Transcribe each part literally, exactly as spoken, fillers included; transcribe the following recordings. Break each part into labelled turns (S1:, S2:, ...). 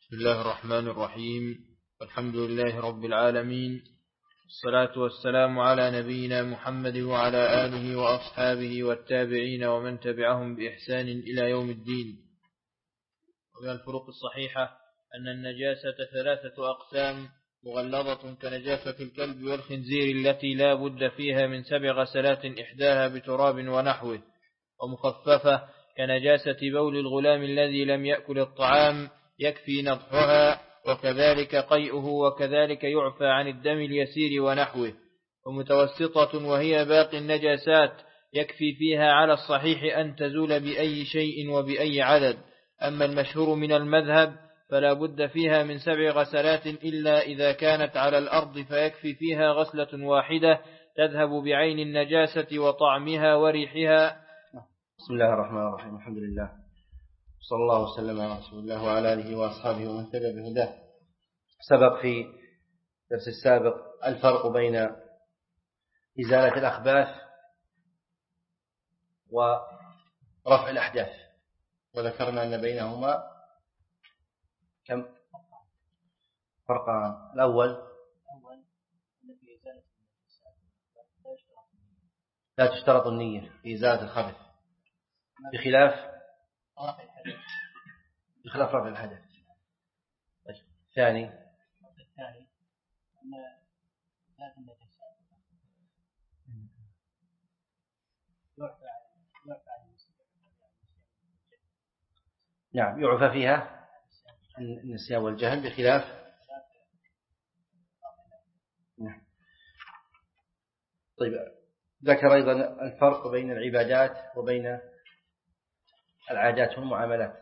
S1: بسم الله الرحمن الرحيم. الحمد لله رب العالمين، الصلاة والسلام على نبينا محمد وعلى آله وأصحابه والتابعين ومن تبعهم بإحسان إلى يوم الدين. ومن الفروق الصحيحة أن النجاسة ثلاثة أقسام: مغلظة كنجاسة الكلب والخنزير التي لا بد فيها من سبع غسلات إحداها بتراب ونحوه، ومخففة كنجاسة بول الغلام الذي لم يأكل الطعام يكفي نضحها، وكذلك قيئه، وكذلك يعفى عن الدم اليسير ونحوه، ومتوسطة وهي باقي النجاسات يكفي فيها على الصحيح أن تزول بأي شيء وبأي عدد. أما المشهور من المذهب فلا بد فيها من سبع غسلات إلا إذا كانت على الأرض فيكفي فيها غسلة واحدة تذهب بعين النجاسة وطعمها وريحها.
S2: بسم الله الرحمن الرحيم. الحمد لله، صلى الله وسلم على رسول الله وعلى آله وأصحابه ومن تبع بهداه. سبق في درس السابق الفرق بين إزالة الأخباث ورفع الأحداث، وذكرنا أن بينهما كم فرقان. الأول لا تشترط النية في إزالة الخبث بخلاف بخلاف رفع الحدث. الثاني نعم يعفى فيها النسيان والجهل بخلاف نعم. طيب، ذكر أيضا الفرق بين العبادات وبين العادات والمعاملات.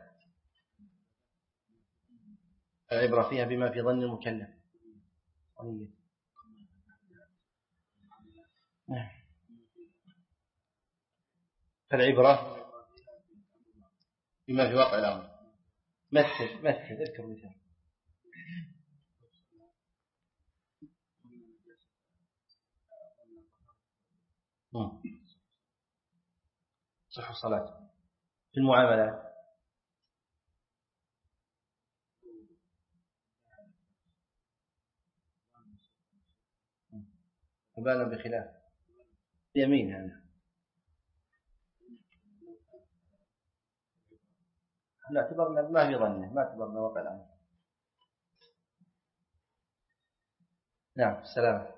S2: العبرة فيها بما في ظن المكلف. فالعبرة بما في واقع الأمر. مثل مثل اذكر مثال. صح الصلاة. في المعاملات فبالا بخلاف يمين هذا. لا اعتبرنا ما في ظنه، ما اعتبرنا واقع الأمر. نعم السلام.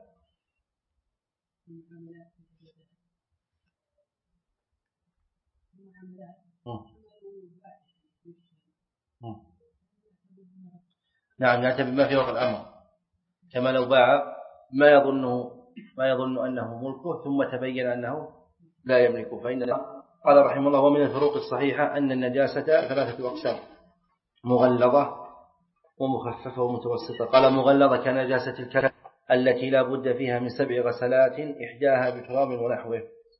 S2: نعم نعتبر ما في واقع الأمر، كما لو باع ما يظنه ما يظن أنه ملكه ثم تبين أنه لا يملكه. فإن قال رحمه الله: ومن الفروق الصحيحة أن النجاسة ثلاثة أقسام: مغلظة ومخففة ومتوسطة. قال مغلظة كنجاسة الكلب التي لا بد فيها من سبع غسلات إحداها بتراب ونحوه.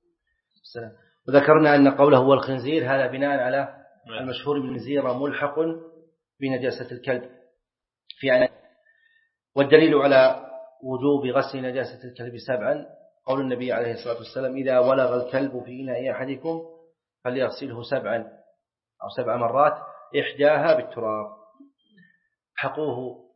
S2: وذكرنا أن قوله هو الخنزير هذا بناء على المشهور بالخنزير ملحق بنجاسة الكلب في عن... والدليل على وجوب غسل نجاسة الكلب سبعا قول النبي عليه الصلاة والسلام: إذا ولغ الكلب في إناء أحدكم فليغسله سبعا أو سبع مرات إحداها بالتراب. حقوه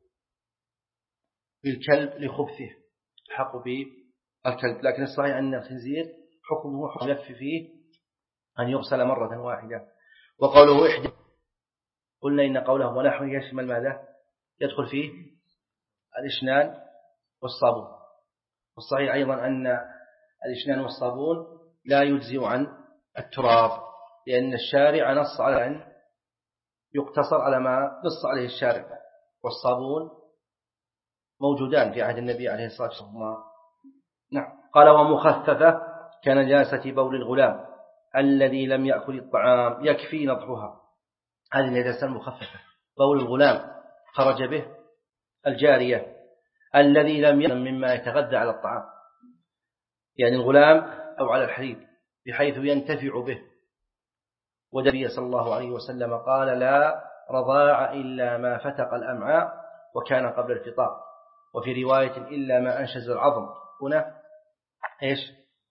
S2: بالكلب لخبثه، حقه بالكلب، لكن الصحيح أن الخنزير حكمه حكم يكفي فيه أن يغسل مرة واحدة. وقوله إحدى قلنا إن قوله ونحوه يشمل ماذا؟ يدخل فيه الإشنان والصابون. والصحيح أيضا أن الإشنان والصابون لا يجزئ عن التراب، لأن الشارع نص على أن يقتصر على ما نص عليه الشارع، والصابون موجودان في عهد النبي عليه الصلاة والسلام. نعم. قال ومخففة كنجاسة بول الغلام الذي لم يأكل الطعام يكفي نضحها. هذه النجاسة المخففة بول الغلام خرج به الجارية الذي لم يأكل مما يتغذى على الطعام، يعني الغلام أو على الحليب، بحيث ينتفع به. والنبي صلى الله عليه وسلم قال: لا رضاع إلا ما فتق الأمعاء وكان قبل الفطار. وفي رواية: إلا ما أنشز العظم. هنا إيش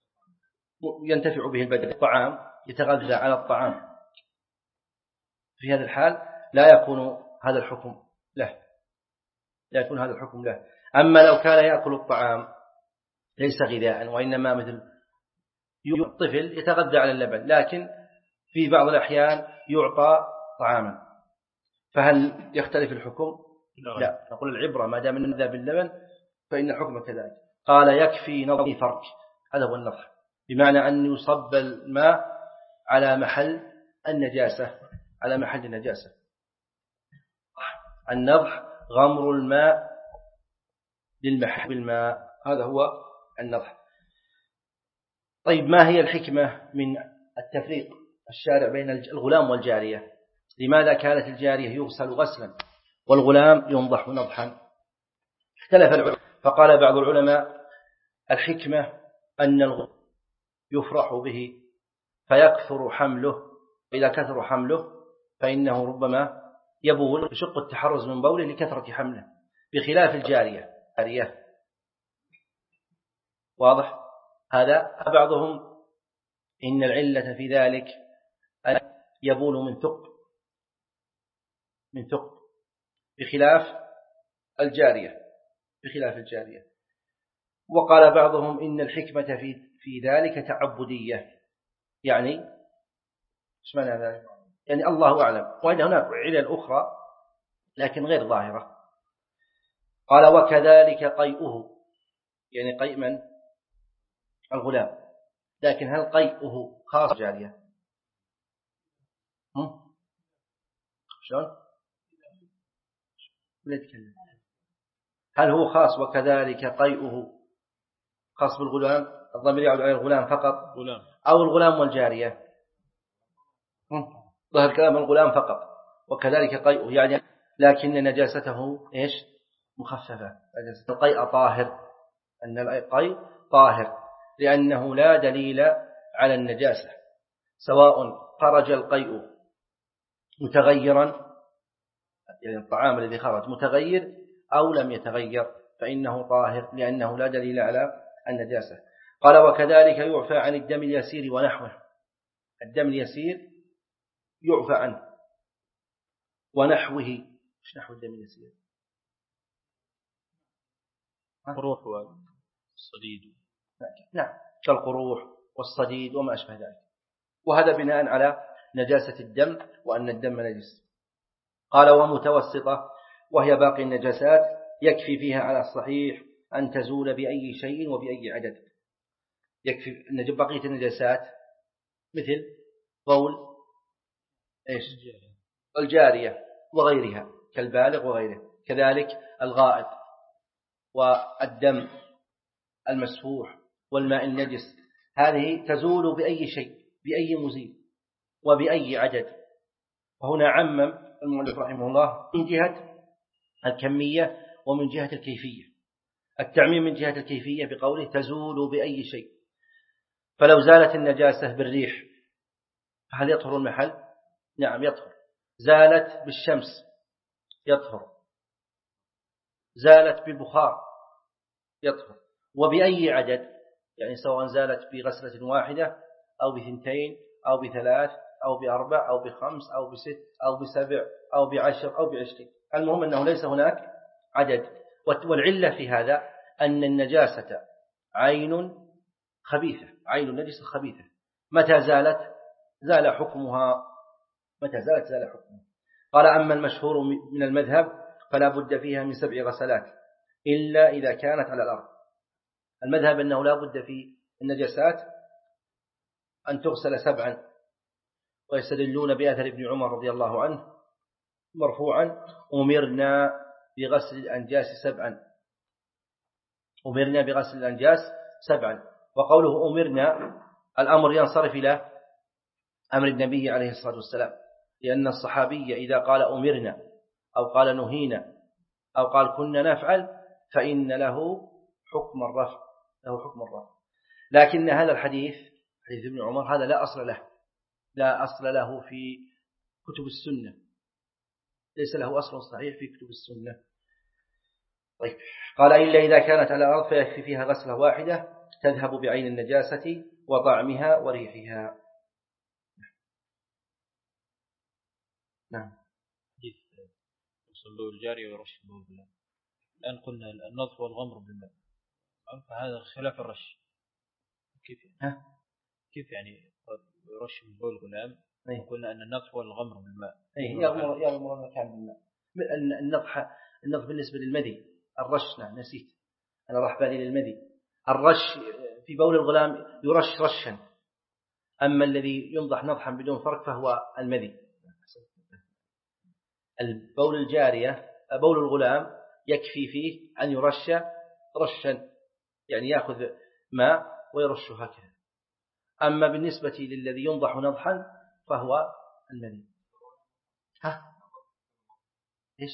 S2: ينتفع به البدن؟ الطعام، يتغذى على الطعام. في هذا الحال لا يكون هذا الحكم له، لا يكون هذا الحكم له. أما لو كان يأكل الطعام ليس غذاء وإنما مثل الطفل يتغذى على اللبن، لكن في بعض الأحيان يعطى طعاما، فهل يختلف الحكم؟ لا، نقول العبرة ما دام أنه ذا باللبن فإن الحكم كذلك. قال يكفي نضح فرك، هذا هو النضح، بمعنى أن يصب الماء على محل النجاسة، على محل النجاسة. النضح غمر الماء للمحل بالماء، هذا هو النضح. طيب، ما هي الحكمة من التفريق الشارع بين الغلام والجارية؟ لماذا كانت الجارية يغسل غسلا والغلام ينضح نضحا؟ اختلف العلماء، فقال بعض العلماء الحكمة أن الغلام يفرح به فيكثر حمله، إذا كثر حمله فإنه ربما يبول، يشق التحرز من بوله لكثرة حمله، بخلاف الجارية. واضح هذا؟ بعضهم إن العلة في ذلك أن يبول من ثقب، من ثقب بخلاف الجارية، بخلاف الجارية. وقال بعضهم إن الحكمة في في ذلك تعبدية، يعني ايش معنى ذلك؟ يعني الله أعلم، وإن هناك علل أخرى لكن غير ظاهرة. قال وكذلك قيئه، يعني قيء من؟ الغلام، لكن هل قيئه خاص جارية؟ هم؟ شلون؟ هل هو خاص وكذلك قيئه خاص بالغلام، الضمير يعود على الغلام فقط، غلام. أو الغلام والجارية؟ ظهر كلام الغلام فقط، وكذلك قيئه يعني لكن نجاسته إيش؟ مخففة. القيء طاهر، أن القيء طاهر لأنه لا دليل على النجاسة، سواء خرج القيء متغيرا، يعني الطعام الذي خرج متغير أو لم يتغير فإنه طاهر لأنه لا دليل على النجاسة. قال وكذلك يعفى عن الدم اليسير ونحوه، الدم اليسير يعفى عنه ونحوه. ايش نحو الدم اليسير؟
S1: قروح والصديد،
S2: نعم، كالقروح والصديد وما أشبه ذلك، وهذا بناء على نجاسة الدم وأن الدم نجس. قال ومتوسطة، وهي باقي النجاسات يكفي فيها على الصحيح أن تزول بأي شيء وبأي عدد. يكفي أن بقية النجاسات مثل بول إيش؟ الجارية وغيرها كالبالغ وغيره، كذلك الغائط والدم المسفوح والماء النجس، هذه تزول بأي شيء، بأي مزيل وبأي عدد. وهنا عمم المؤلف رحمه الله من جهة الكمية ومن جهة الكيفية. التعميم من جهة الكيفية بقوله تزول بأي شيء، فلو زالت النجاسة بالريح هل يطهر المحل؟ نعم يطهر. زالت بالشمس يطهر، زالت بالبخار يطهر. وبأي عدد، يعني سواء زالت بغسلة واحدة أو بثنتين أو بثلاث أو بأربع أو بخمس أو بست أو بسبع أو بعشر أو بعشرين، المهم أنه ليس هناك عدد. والعلة في هذا أن النجاسة عين خبيثة، عين النجس خبيثة، متى زالت زال حكمها، متى زالت زال حكمها. قال أما المشهور من المذهب فلا بد فيها من سبع غسلات إلا إذا كانت على الأرض. المذهب أنه لا بد في النجاسات أن تغسل سبعا، ويستدلون بأثر ابن عمر رضي الله عنه مرفوعا أمرنا بغسل الأنجاس سبعا، أمرنا بغسل الأنجاس سبعا. وقوله أمرنا الأمر ينصرف إلى أمر النبي عليه الصلاة والسلام، لأن الصحابي إذا قال أمرنا أو قال نهينا أو قال كنا نفعل فإن له حكم الرفع، له حكم الرفع. لكن هذا الحديث حديث ابن عمر هذا لا أصل له، لا أصل له في كتب السنة، ليس له أصل صحيح في كتب السنة. طيب، قال إلا إذا كانت على الأرض فيكفي فيها غسلة واحدة تذهب بعين النجاسة وطعمها وريحها. نعم.
S1: حديث من بول الجارية ويرش من بول الغلام. الآن قلنا النظف والغمر بالماء، فهذا خلاف الرش. كيف يعني؟
S2: ها؟
S1: كيف يعني يرش من بول الغلام؟
S2: أيه؟
S1: قلنا أن النظف والغمر بالماء.
S2: أيه يغمر يغمر المكان بالماء. النضح النضح بالنسبة للمذي، الرش نعم نسيت أنا راح بالي للمذي. الرش في بول الغلام يرش رشا، أما الذي ينضح نضحا بدون فرق فهو المذي. البول الجارية بول الغلام يكفي فيه أن يرش رشا، يعني يأخذ ماء ويرش هكذا. أما بالنسبة للذي ينضح نضحا فهو المذي. ها؟ إيش؟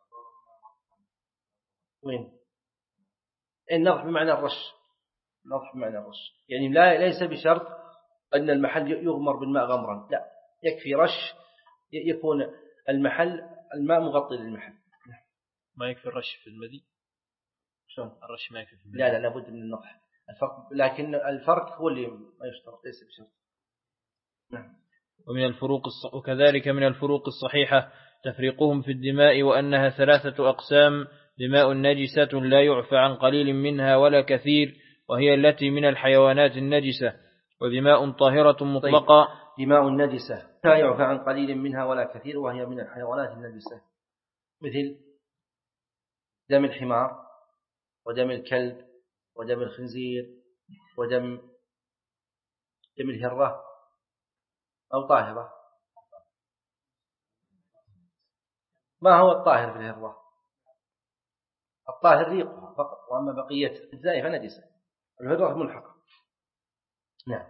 S2: وين؟ النضح بمعنى الرش، النضح بمعنى الرش، يعني لا ليس بشرط أن المحل يغمر بالماء غمرا، لا، يكفي رش يكون المحل الماء مغطي للمحل.
S1: ما يكفي الرش في المذي؟
S2: شلون؟
S1: الرش ما يكفي في المذي؟
S2: لا لا لابد من النضح. الفرق لكن الفرق هو اللي ما يشترط، ليس بشرط. نعم.
S1: ومن الفروق الص... وكذلك من الفروق الصحيحة تفريقهم في الدماء، وأنها ثلاثة أقسام: دماء نجسة لا يعفى عن قليل منها ولا كثير، وهي التي من الحيوانات النجسة، ودماء طاهرة مطلقة.
S2: طيب. دماء النجسة لا يعفى عن قليل منها ولا كثير، وهي من الحيوانات النجسة، مثل دم الحمار ودم الكلب ودم الخنزير ودم دم الهرة أو طاهرة. ما هو الطاهر في الهرة؟ الطاهر ريقها فقط، وأما بقية الأجزاء فنجسة. الهرة ملحقة. نعم.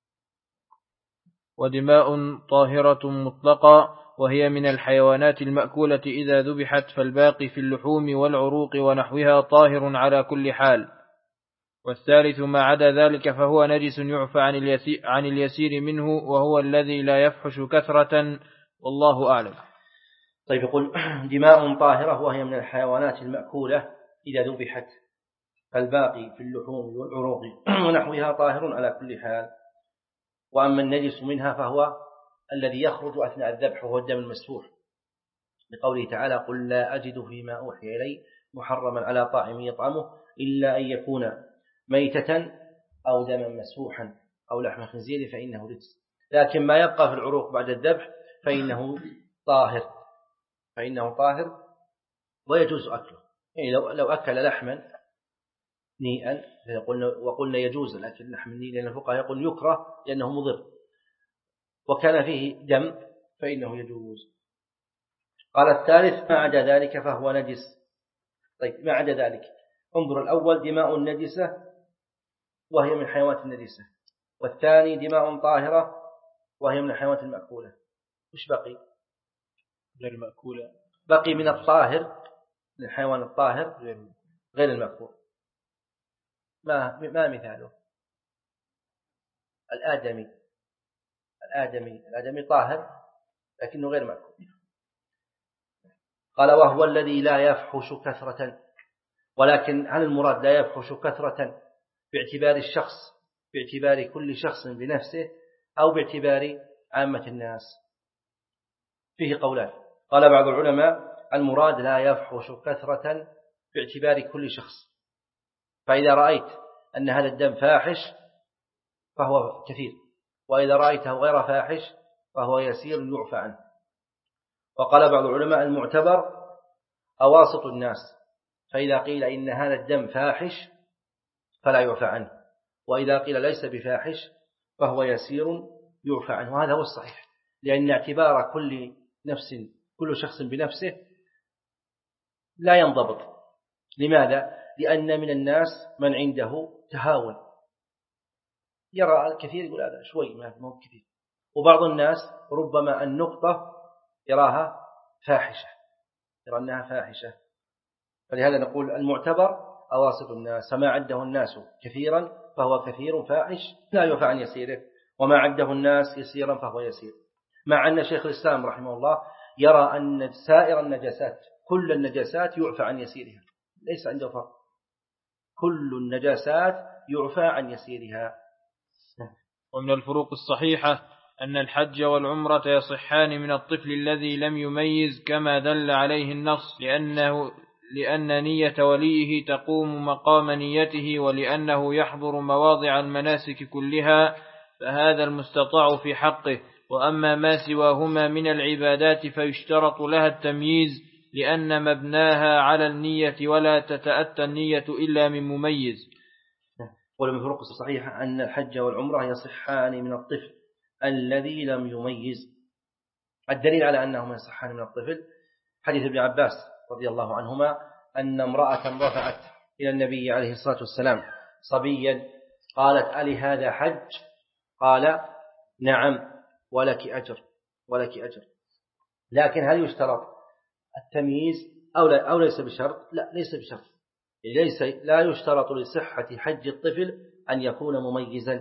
S1: ودماء طاهرة مطلقة، وهي من الحيوانات المأكولة إذا ذبحت، فالباقي في اللحوم والعروق ونحوها طاهر على كل حال. والثالث ما عدا ذلك فهو نجس يعفى عن اليسير, عن اليسير منه، وهو الذي لا يفحش كثرة، والله أعلم.
S2: طيب يقول دماء طاهرة وهي من الحيوانات المأكولة إذا ذبحت، فالباقي في اللحوم والعروق ونحوها طاهر على كل حال. وأما النجس منها فهو الذي يخرج أثناء الذبح وهو الدم المسفوح، لقوله تعالى: قل لا أجد فيما أوحي إلي محرما على طاعم يطعمه إلا أن يكون ميتة أو دما مسفوحا أو لحم خنزير فإنه رجس. لكن ما يبقى في العروق بعد الذبح فإنه طاهر، فإنه طاهر ويجوز أكله. يعني لو لو أكل لحما نيئا وقلنا يجوز، لكن لحم النيء لأن الفقهاء يقول يكره لأنه مضر، وكان فيه دم فإنه يجوز. قال الثالث ما عدا ذلك فهو نجس. طيب ما عدا ذلك، انظر الأول دماء النجسة وهي من الحيوانات النجسة، والثاني دماء طاهرة وهي من الحيوانات المأكولة. وش بقي؟
S1: غير المأكولة.
S2: بقي من الطاهر، من الحيوان الطاهر غير المأكول. ما ما مثاله؟ الآدمي. الآدمي الآدمي طاهر لكنه غير مأكول. قال وهو الذي لا يفحش كثرة. ولكن هل المراد لا يفحش كثرة باعتبار الشخص، باعتبار كل شخص بنفسه، أو باعتبار عامة الناس؟ فيه قولان. قال بعض العلماء المراد لا يفحش كثرة باعتبار كل شخص، فإذا رأيت أن هذا الدم فاحش فهو كثير، وإذا رأيته غير فاحش فهو يسير يعفى عنه. وقال بعض العلماء المعتبر أواسط الناس، فإذا قيل إن هذا الدم فاحش فلا يعفى عنه، وإذا قيل ليس بفاحش فهو يسير يعفى عنه. وهذا هو الصحيح، لأن اعتبار كل نفس كل شخص بنفسه لا ينضبط. لماذا؟ لأن من الناس من عنده تهاون، يرى الكثير يقول هذا شوي ما هو كثير، وبعض الناس ربما النقطة يراها فاحشة، يرى أنها فاحشة. فلهذا نقول المعتبر أواسط الناس، فما عده الناس كثيرا فهو كثير فاحش لا يعفى عن يسيره، وما عده الناس يسيرا فهو يسير. مع أن شيخ الإسلام رحمه الله يرى أن سائر النجاسات كل النجاسات يعفى عن يسيرها، ليس عنده فرق، كل النجاسات يعفى عن يسيرها.
S1: ومن الفروق الصحيحة أن الحج والعمرة يصحان من الطفل الذي لم يميز كما دل عليه النص، لأنه لأن نية وليه تقوم مقام نيته، ولأنه يحضر مواضع المناسك كلها، فهذا المستطاع في حقه. وأما ما سواهما من العبادات فيشترط لها التمييز، لأن مبناها على النية، ولا تتأتى النية إلا من مميز.
S2: ومن فروق الصحيحة أن الحج والعمرة يصحان من الطفل الذي لم يميز. الدليل على أنهما يصحان من الطفل حديث ابن عباس رضي الله عنهما أن امرأة رفعت إلى النبي عليه الصلاة والسلام صبيا، قالت: ألي هذا حج؟ قال: نعم، ولك أجر ولك أجر. لكن هل يشترط التمييز أو, لا أو ليس بشرط؟ لا، ليس بشرط. ليس لا يشترط لصحة حج الطفل أن يكون مميزا،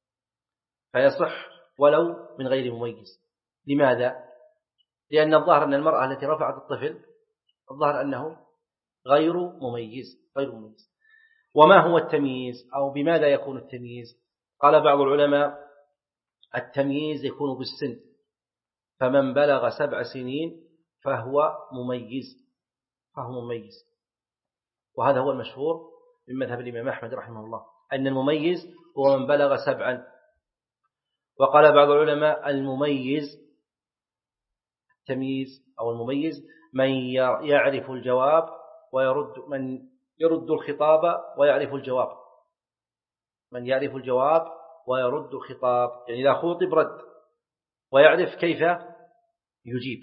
S2: فيصح ولو من غير مميز. لماذا؟ لأن الظاهر أن المرأة التي رفعت الطفل الظاهر أنه غير مميز غير مميز. وما هو التمييز أو بماذا يكون التمييز؟ قال بعض العلماء: التمييز يكون بالسن، فمن بلغ سبع سنين فهو مميز فهو مميز وهذا هو المشهور من مذهب الإمام أحمد رحمه الله، أن المميز هو من بلغ سبعا. وقال بعض العلماء: المميز التمييز أو المميز من يعرف الجواب ويرد من يرد الخطاب ويعرف الجواب من يعرف الجواب ويرد الخطاب، يعني إذا خوطب رد ويعرف كيف يجيب.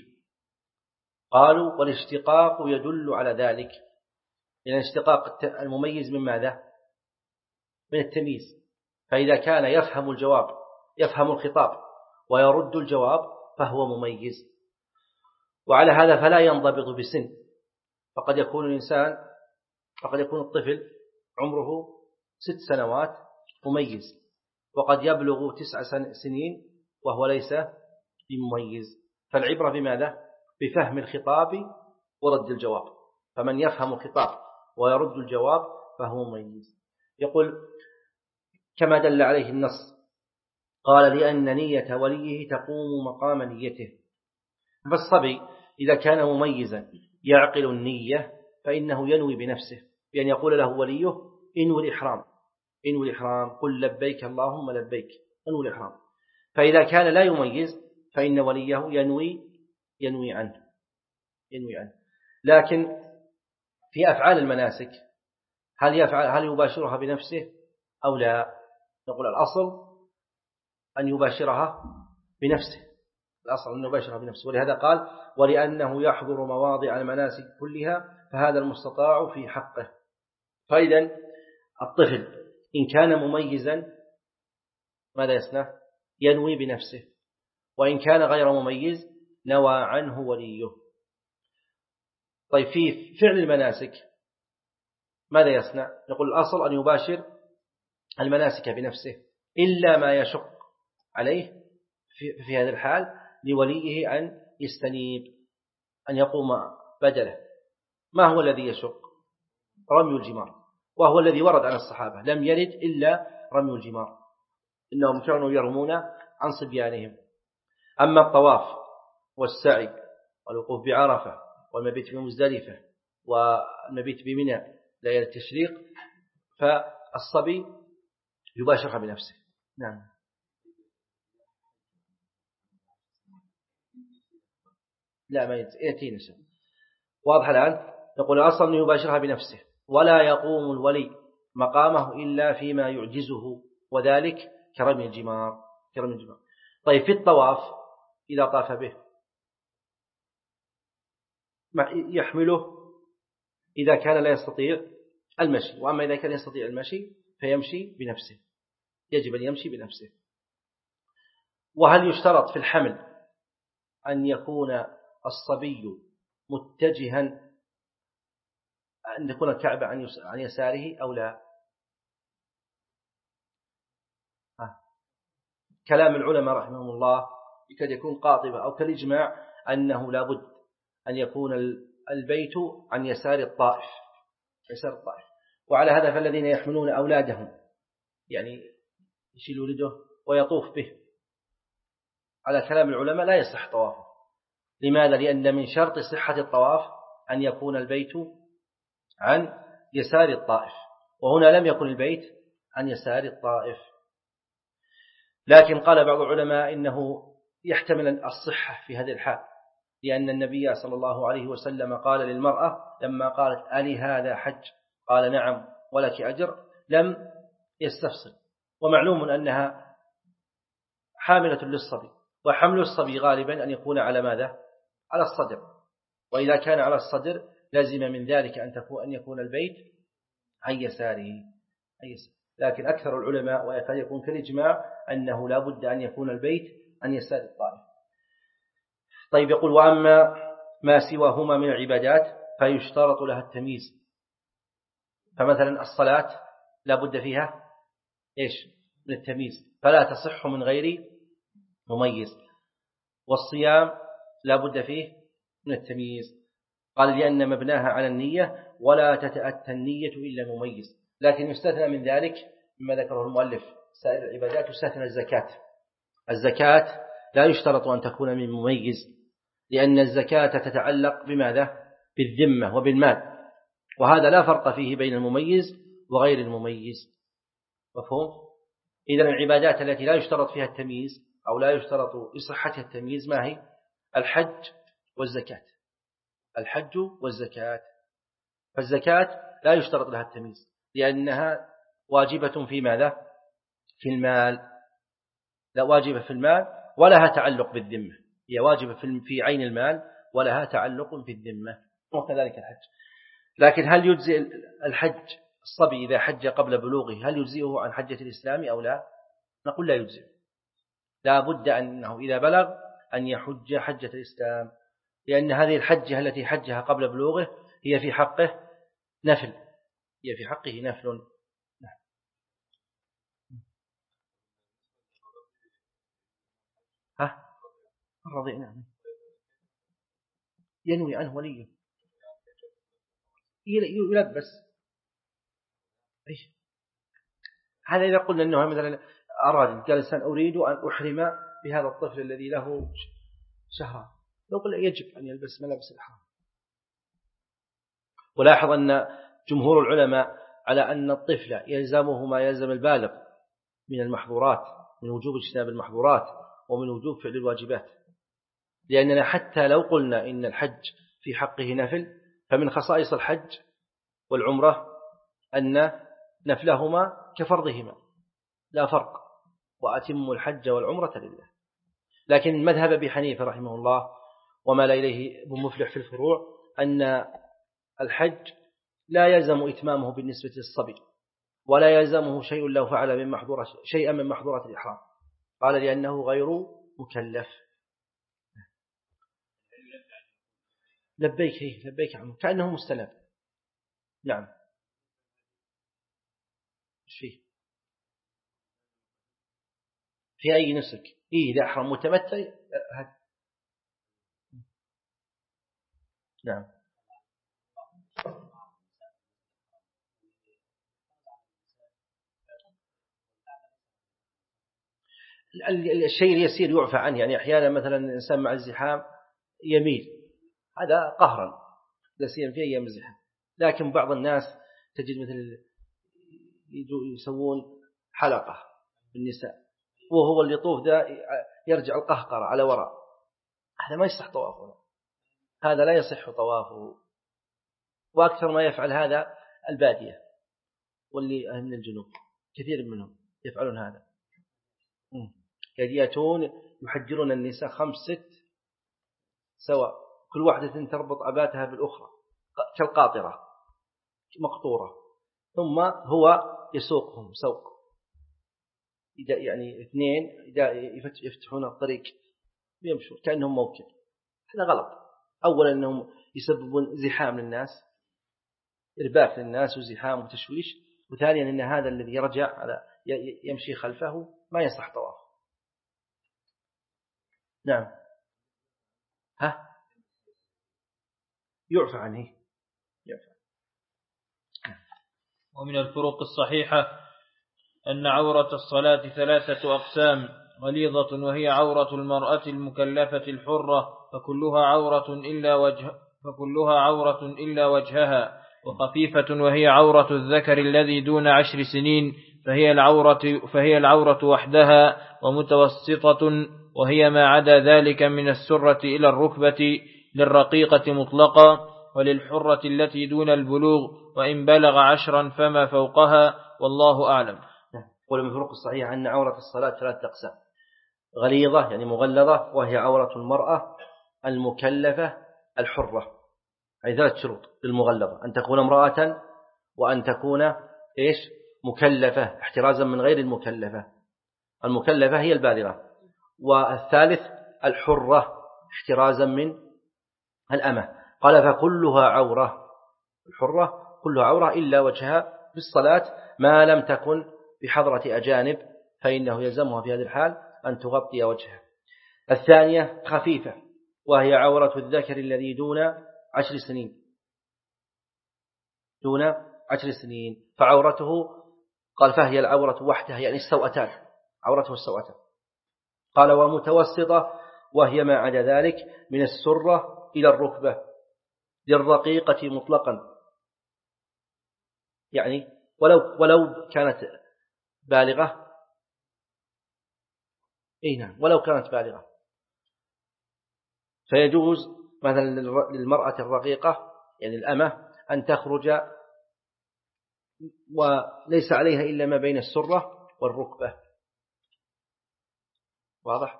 S2: قالوا: والاشتقاق يدل على ذلك، لأن اشتقاق المميز من ماذا؟ من التمييز. فإذا كان يفهم الجواب يفهم الخطاب ويرد الجواب فهو مميز. وعلى هذا فلا ينضبط بسن، فقد يكون الإنسان فقد يكون الطفل عمره ست سنوات مميز، وقد يبلغ تسع سنين وهو ليس بمميز. فالعبرة بماذا؟ بفهم الخطاب ورد الجواب، فمن يفهم الخطاب ويرد الجواب فهو مميز. يقول كما دل عليه النص، قال: لأن نية وليه تقوم مقام نيته. فالصبي إذا كان مميزا يعقل النية فإنه ينوي بنفسه، بأن يقول له وليه: انوي الإحرام انوي الإحرام قل لبيك اللهم لبيك، انوي الإحرام. فإذا كان لا يميز فإن وليه ينوي ينوي عنه ينوي عنه لكن في أفعال المناسك هل يفعل هل يباشرها بنفسه أو لا؟ نقول الأصل أن يباشرها بنفسه الأصل أن يباشرها بنفسه ولهذا قال: ولأنه يحضر مواضع المناسك كلها فهذا المستطاع في حقه. فإذا الطفل إن كان مميزا ماذا يصنع؟ ينوي بنفسه، وإن كان غير مميز نوى عنه وليه. طيب في فعل المناسك ماذا يصنع؟ نقول الأصل أن يباشر المناسك بنفسه، إلا ما يشق عليه في, في هذا الحال لوليه أن يستنيب أن يقوم بدله. ما هو الذي يشق؟ رمي الجمار، وهو الذي ورد عن الصحابة، لم يرد إلا رمي الجمار، إنهم كانوا يرمون عن صبيانهم. أما الطواف والسعي والوقوف بعرفة والمبيت بمزدلفة والمبيت بمنى ليلة التشريق فالصبي يباشرها بنفسه. نعم. لا ما يأتينا شيء واضح الآن. نقول الأصل أنه يباشرها بنفسه، ولا يقوم الولي مقامه إلا فيما يعجزه، وذلك كرمي الجمار كرمي الجمار. طيب في الطواف إذا طاف به يحمله إذا كان لا يستطيع المشي، وأما إذا كان يستطيع المشي فيمشي بنفسه، يجب أن يمشي بنفسه. وهل يشترط في الحمل أن يكون الصبي متجها أن يكون الكعبة عن يساره أو لا؟ كلام العلماء رحمهم الله يكاد يكون قاطبة أو كالإجماع أنه لا بد أن يكون البيت عن يسار الطائف يسار الطائف. وعلى هذا فالذين يحملون أولادهم يعني يشيل ولده ويطوف به على كلام العلماء لا يصح طوافه. لماذا؟ لأن من شرط صحة الطواف أن يكون البيت عن يسار الطائف، وهنا لم يكن البيت عن يسار الطائف. لكن قال بعض العلماء إنه يحتمل الصحة في هذه الحال، لأن النبي صلى الله عليه وسلم قال للمرأة لما قالت ألي هذا حج؟ قال نعم ولك أجر، لم يستفصل. ومعلوم أنها حاملة للصبي، وحمل الصبي غالبا أن يكون على ماذا؟ على الصدر، وإذا كان على الصدر لازم من ذلك أن تكون أن يكون البيت عن يساره. لكن أكثر العلماء ويكاد يكون كالإجماع أنه لا بد أن يكون البيت عن يسار الطائف. طيب، يقول وأما ما سواهما من العبادات فيشترط لها التمييز. فمثلا الصلاة لا بد فيها إيش؟ من التمييز، فلا تصح من غير مميز. والصيام لا بد فيه من التمييز، قال لأن مبناها على النية ولا تتأتى النية إلا مميز. لكن يستثنى من ذلك مما ذكره المؤلف سائر العبادات، يستثنى الزكاة. الزكاة لا يشترط أن تكون من مميز، لأن الزكاة تتعلق بماذا؟ بالذمة وبالمال، وهذا لا فرق فيه بين المميز وغير المميز. مفهوم؟ إذن العبادات التي لا يشترط فيها التمييز أو لا يشترط لصحتها التمييز ما هي؟ الحج والزكاة. الحج والزكاة. فالزكاة لا يشترط لها التمييز لأنها واجبة في ماذا؟ في المال، لا واجبة في المال ولها تعلق بالذمة، هي واجبة في عين المال ولها تعلق بالذمة، وكذلك الحج. لكن هل يجزئ الحج الصبي إذا حج قبل بلوغه هل يجزئه عن حجة الإسلام أو لا؟ نقول لا يجزئ، لا بد أنه إذا بلغ أن يحج حجة الإسلام، لأن هذه الحجة التي حجها قبل بلوغه هي في حقه نفل، هي في حقه نفل. ها الرضيع نعم ينوي عنه وليه يلبس. إيش هذا؟ إذا قلنا أنه مثلا أراد قال الإنسان أريد أن أحرم بهذا الطفل الذي له شهر، لو قل يجب أن يلبس ملابس الإحرام. ولاحظ أن جمهور العلماء على أن الطفل يلزمه ما يلزم البالغ من المحظورات، من وجوب اجتناب المحظورات ومن وجوب فعل الواجبات، لأننا حتى لو قلنا إن الحج في حقه نفل فمن خصائص الحج والعمرة أن نفلهما كفرضهما لا فرق، وأتموا الحج والعمرة لله. لكن مذهب أبي حنيفة رحمه الله وما لا إليه ابن مفلح في الفروع أن الحج لا يلزم إتمامه بالنسبة للصبي، ولا يلزمه شيء لو فعل من محظورة شيئا من محظورات الإحرام، قال لأنه غير مكلف. لبيك هي لبيك عمو كأنه مستلم. نعم ايش فيه؟ في أي نسك؟ إيه إذا أحرم متمتع هد. نعم الشيء اليسير يعفى عنه، يعني أحيانا مثلا الإنسان مع الزحام يميل، هذا قهرا لا سيما في أيام الزحام. لكن بعض الناس تجد مثل يسوون حلقة بالنساء وهو اللي يطوف ذا يرجع القهقرة على وراء، هذا ما يصح طوافه، هذا لا يصح طوافه. وأكثر ما يفعل هذا البادية واللي من الجنوب كثير منهم يفعلون هذا، يأتون يحجرون النساء خمس ست سواء، كل واحدة تربط أباتها بالأخرى كالقاطرة مقطورة، ثم هو يسوقهم سوق، يعني اثنين يفتحون الطريق ويمشون كأنهم موكب. هذا غلط. أولا أنهم يسببون زحام للناس، إرباك للناس وزحام وتشويش، وثانيا أن هذا الذي يرجع على يمشي خلفه ما يصح طواف. نعم ها يعفى عنه يعفى.
S1: ومن الفروق الصحيحة أن عورة الصلاة ثلاثة أقسام: غليظة وهي عورة المرأة المكلفة الحرة فكلها عورة إلا وجه فكلها عورة إلا وجهها، وخفيفة وهي عورة الذكر الذي دون عشر سنين فهي العورة فهي العورة وحدها، ومتوسطة وهي ما عدا ذلك من السرة إلى الركبة للرقيقة مطلقا، وللحرة التي دون البلوغ وإن بلغ عشرا فما فوقها، والله أعلم.
S2: قول من فروق الصحيح أن عورة الصلاة ثلاثة أقسام: غليظة يعني مغلظة وهي عورة المرأة المكلفة الحرة، أي ثلاث شروط للمغلظة: أن تكون امرأة، وأن تكون إيش مكلفة احترازا من غير المكلفة، المكلفة هي البالغة، والثالث الحرة احترازا من الأمة. قال فكلها عورة، الحرة كلها عورة إلا وجهها بالصلاة ما لم تكن بحضرة أجانب، فإنه يلزمها في هذه الحال أن تغطي وجهها. الثانية خفيفة وهي عورة الذكر الذي دون عشر سنين دون عشر سنين فعورته قال فهي العورة وحدها يعني السوأتان، عورته السوأتان. قال ومتوسطة وهي ما عدا ذلك من السرة إلى الركبة للرقيقة مطلقا، يعني ولو ولو كانت بالغة، اي نعم ولو كانت بالغة، فيجوز مثلا للمرأة الرقيقة يعني الأمة أن تخرج وليس عليها إلا ما بين السرة والركبة. واضح؟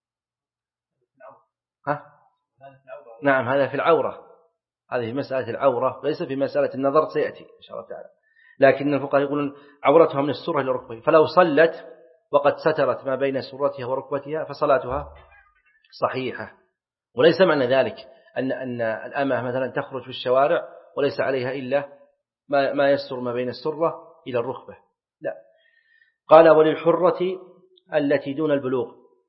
S2: ها؟ نعم هذا في العورة، هذه مسألة العورة ليس في مسألة النظر، سيأتي إن شاء الله تعالى. لكن الفقهاء يقولون عورتها من السرة إلى الركبة، فلو صلت وقد سترت ما بين سرتها وركبتها فصلاتها صحيحة. وليس معنى ذلك أن أن الأمة مثلا تخرج في الشوارع وليس عليها إلا ما ما يستر ما بين السرة إلى الركبة، لا. قال وللحرة التي دون البلوغ،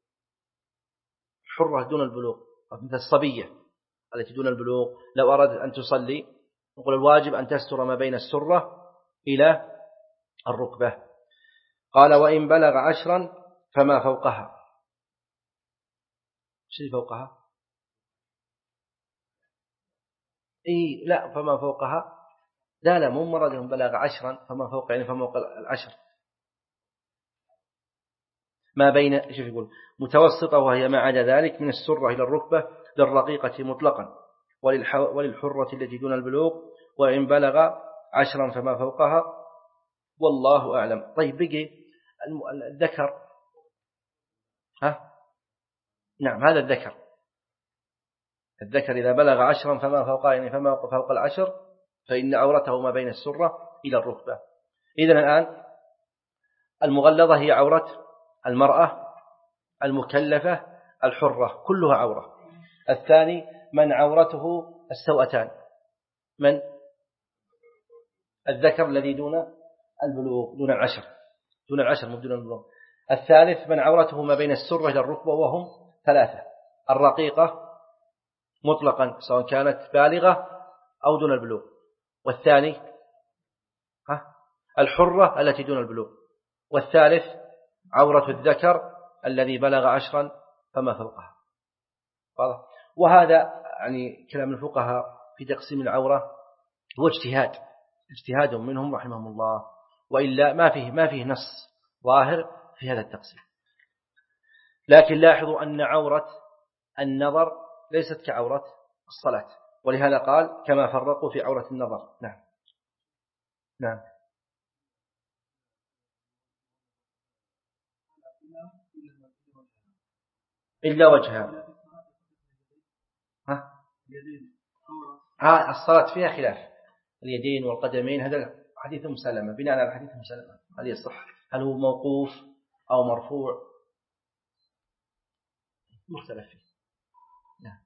S2: حرة دون البلوغ مثل الصبية التي دون البلوغ لو أرادت أن تصلي نقول الواجب أن تستر ما بين السرة إلى الركبة. قال وإن بلغ عشرا فما فوقها. شيء فوقها؟ إيه لا، فما فوقها لا لا مو مرادهم بلغ عشرا فما فوق يعني فما فوق العشر، ما بين شوف يقول متوسطة وهي ما عدا ذلك من السرة إلى الركبة للرقيقة مطلقا، وللحرة التي دون البلوغ وإن بلغ عشرا فما فوقها، والله أعلم. طيب بقي الذكر، ها نعم هذا الذكر، الذكر إذا بلغ عشرا فما فوقها يعني فما فوق العشر فإن عورته ما بين السرة إلى الركبة. إذن الآن المغلظة هي عورة المرأة المكلفة الحرة كلها عورة. الثاني من عورته السوأتان، من الذكر الذي دون البلوغ دون العشر دون العشر مو دون البلوغ. الثالث من عورته ما بين السرة إلى الركبة وهم ثلاثة: الرقيقة مطلقا سواء كانت بالغة أو دون البلوغ، والثاني ها الحرة التي دون البلوغ، والثالث عورة الذكر الذي بلغ عشرا فما فوقها. وهذا يعني كلام الفقهاء في تقسيم العورة هو اجتهاد اجتهاد منهم رحمهم الله، وإلا ما فيه ما فيه نص ظاهر في هذا التقسيم. لكن لاحظوا أن عورة النظر ليست كعورة الصلاة، ولهذا قال كما فرقوا في عورة النظر. نعم نعم إلا وجهها. ها ها الصلاة فيها خلاف، اليدين والقدمين، هذا حديث مسلمة بناء على حديث مسلمة هذه الصح، هل هو موقوف أو مرفوع مختلف فيه. نعم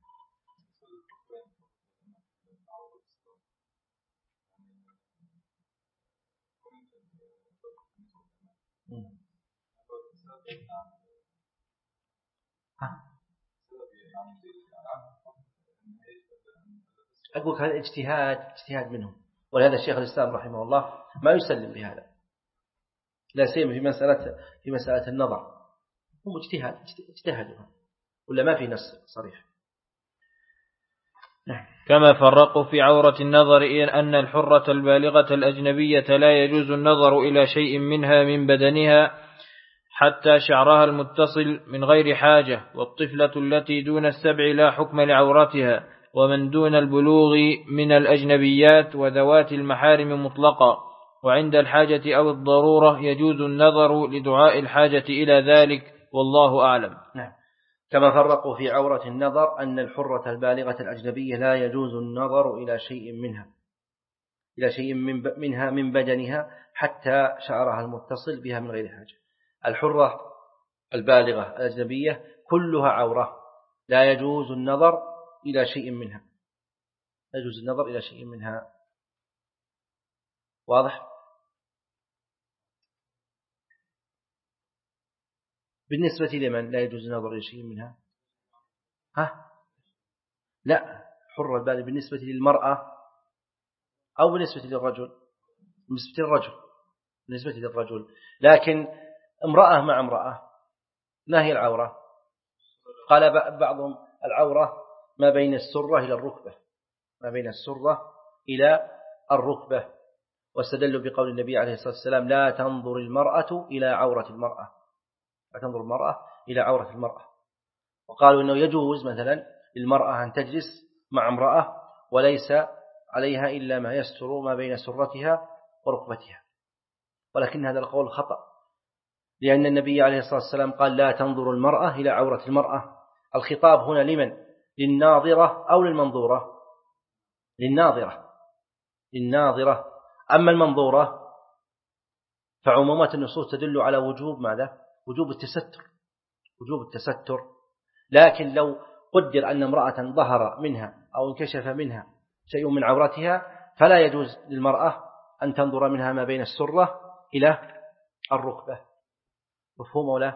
S2: أقول هذا اجتهاد اجتهاد منهم، ولهذا الشيخ الإسلام رحمه الله ما يسلم بهذا، لا سيما في مسألة في مسألة النظر، هم اجتهاد اجتهدوا ولا ما في نص صريح.
S1: كما فرقوا في عورة النظر إلى أن الحرة البالغة الأجنبية لا يجوز النظر إلى شيء منها من بدنها حتى شعرها المتصل من غير حاجة، والطفلة التي دون السبع لا حكم لعورتها، ومن دون البلوغ من الأجنبيات وذوات المحارم مطلقا، وعند الحاجة أو الضرورة يجوز النظر لدعاء الحاجة إلى ذلك، والله أعلم.
S2: نعم. كما فرقوا في عورة النظر أن الحرة البالغة الأجنبية لا يجوز النظر إلى شيء منها إلى شيء من منها من بدنها حتى شعرها المتصل بها من غير حاجة. الحرة البالغة الأجنبية كلها عورة، لا يجوز النظر إلى شيء منها لا يجوز النظر إلى شيء منها. واضح؟ بالنسبة لمن لا يجوز النظر إلى شيء منها؟ ها؟ لا، حرة البالغة بالنسبة للمرأة أو بالنسبة للرجل؟ بالنسبة للرجل بالنسبة للرجل لكن امرأة مع امرأة ما هي العورة؟ قال بعضهم العورة ما بين السرة إلى الركبة ما بين السرة إلى الركبة، واستدلوا بقول النبي عليه الصلاة والسلام لا تنظر المرأة إلى عورة المرأة لا تنظر المرأة إلى عورة المرأة. وقالوا إنه يجوز مثلا للمرأة أن تجلس مع امرأة وليس عليها إلا ما يستر ما بين سرتها وركبتها، ولكن هذا القول خطأ، لأن النبي عليه الصلاة والسلام قال لا تنظر المرأة إلى عورة المرأة. الخطاب هنا لمن؟ للناظرة أو للمنظورة؟ للناظرة للناظرة. أما المنظورة فعمومات النصوص تدل على وجوب ماذا؟ وجوب التستر وجوب التستر لكن لو قدر أن امرأة ظهر منها أو انكشف منها شيء من عورتها فلا يجوز للمرأة أن تنظر منها ما بين السرة إلى الركبة. مفهوم ولا؟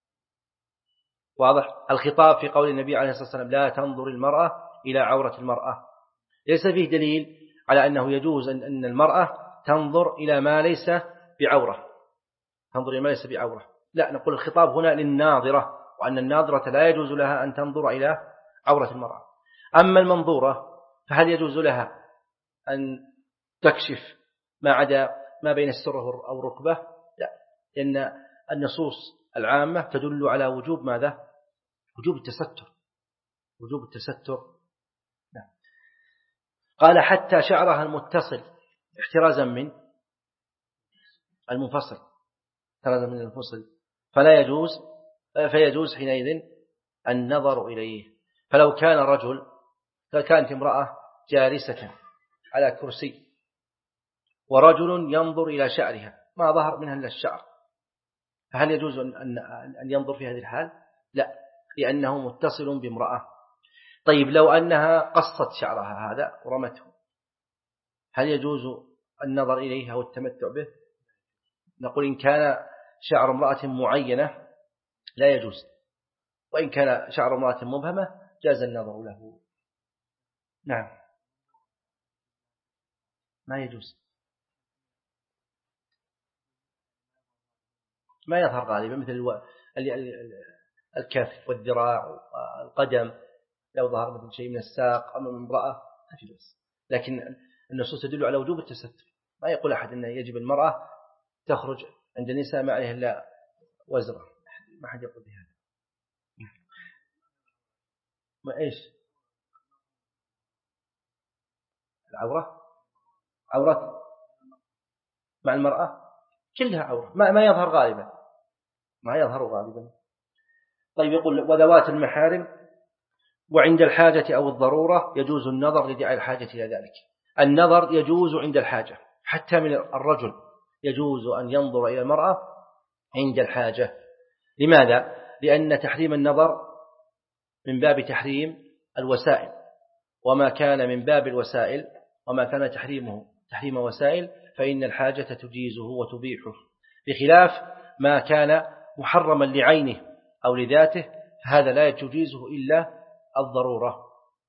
S2: واضح؟ الخطاب في قول النبي عليه الصلاة والسلام لا تنظر المرأة إلى عورة المرأة ليس فيه دليل على أنه يجوز أن المرأة تنظر إلى ما ليس بعورة تنظر إلى ما ليس بعورة لا، نقول الخطاب هنا للناظرة، وأن الناظرة لا يجوز لها أن تنظر إلى عورة المرأة. أما المنظورة فهل يجوز لها أن تكشف ما عدا ما بين السرة أو الركبة؟ لا، لأن النصوص العامة تدل على وجوب ماذا؟ وجوب التستر وجوب التستر لا. قال حتى شعرها المتصل احترازا من المنفصل احترازا من المنفصل فلا يجوز فيجوز حينئذ النظر إليه. فلو كان رجل كانت امرأة جالسة على كرسي ورجل ينظر إلى شعرها ما ظهر منها إلا الشعر، فهل يجوز أن أن ينظر في هذه الحال؟ لا، لأنه متصل بامرأة. طيب لو أنها قصت شعرها هذا ورمته هل يجوز النظر إليه أو التمتع به؟ نقول إن كان شعر امرأة معينة لا يجوز، وإن كان شعر امرأة مبهمة جاز النظر له. نعم، ما يجوز ما يظهر غالبا مثل الو... الكف والذراع والقدم، لو ظهر مثل شيء من الساق أمام امرأة ما في بأس، لكن النصوص تدل على وجوب التستر. ما يقول أحد أنه يجب المرأة تخرج عند النساء ما عليها إلا وزرة، ما حد يقول بهذا. ما إيش العورة؟ عورة مع المرأة كلها عورة، ما ما يظهر غالبا ما يظهر غالبا. طيب يقول وذوات المحارم وعند الحاجة أو الضرورة يجوز النظر لدعاء الحاجة إلى ذلك. النظر يجوز عند الحاجة، حتى من الرجل يجوز أن ينظر إلى المرأة عند الحاجة. لماذا؟ لأن تحريم النظر من باب تحريم الوسائل، وما كان من باب الوسائل وما كان تحريمه تحريم وسائل فإن الحاجة تجيزه وتبيحه، بخلاف ما كان محرما لعينه أو لذاته فهذا لا تجيزه إلا الضرورة.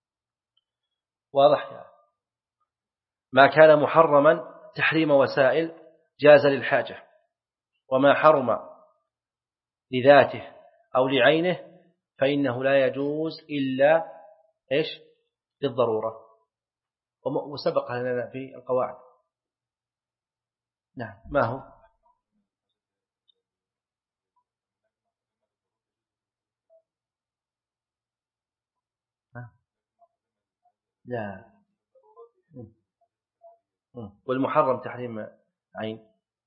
S2: واضح يعني. ما كان محرما تحريم وسائل جاز للحاجة، وما حرم لذاته أو لعينه فإنه لا يجوز إلا إيش للضرورة، وسبق لنا في القواعد. نعم. ما هو؟ لا. والمحرم تحريم عين.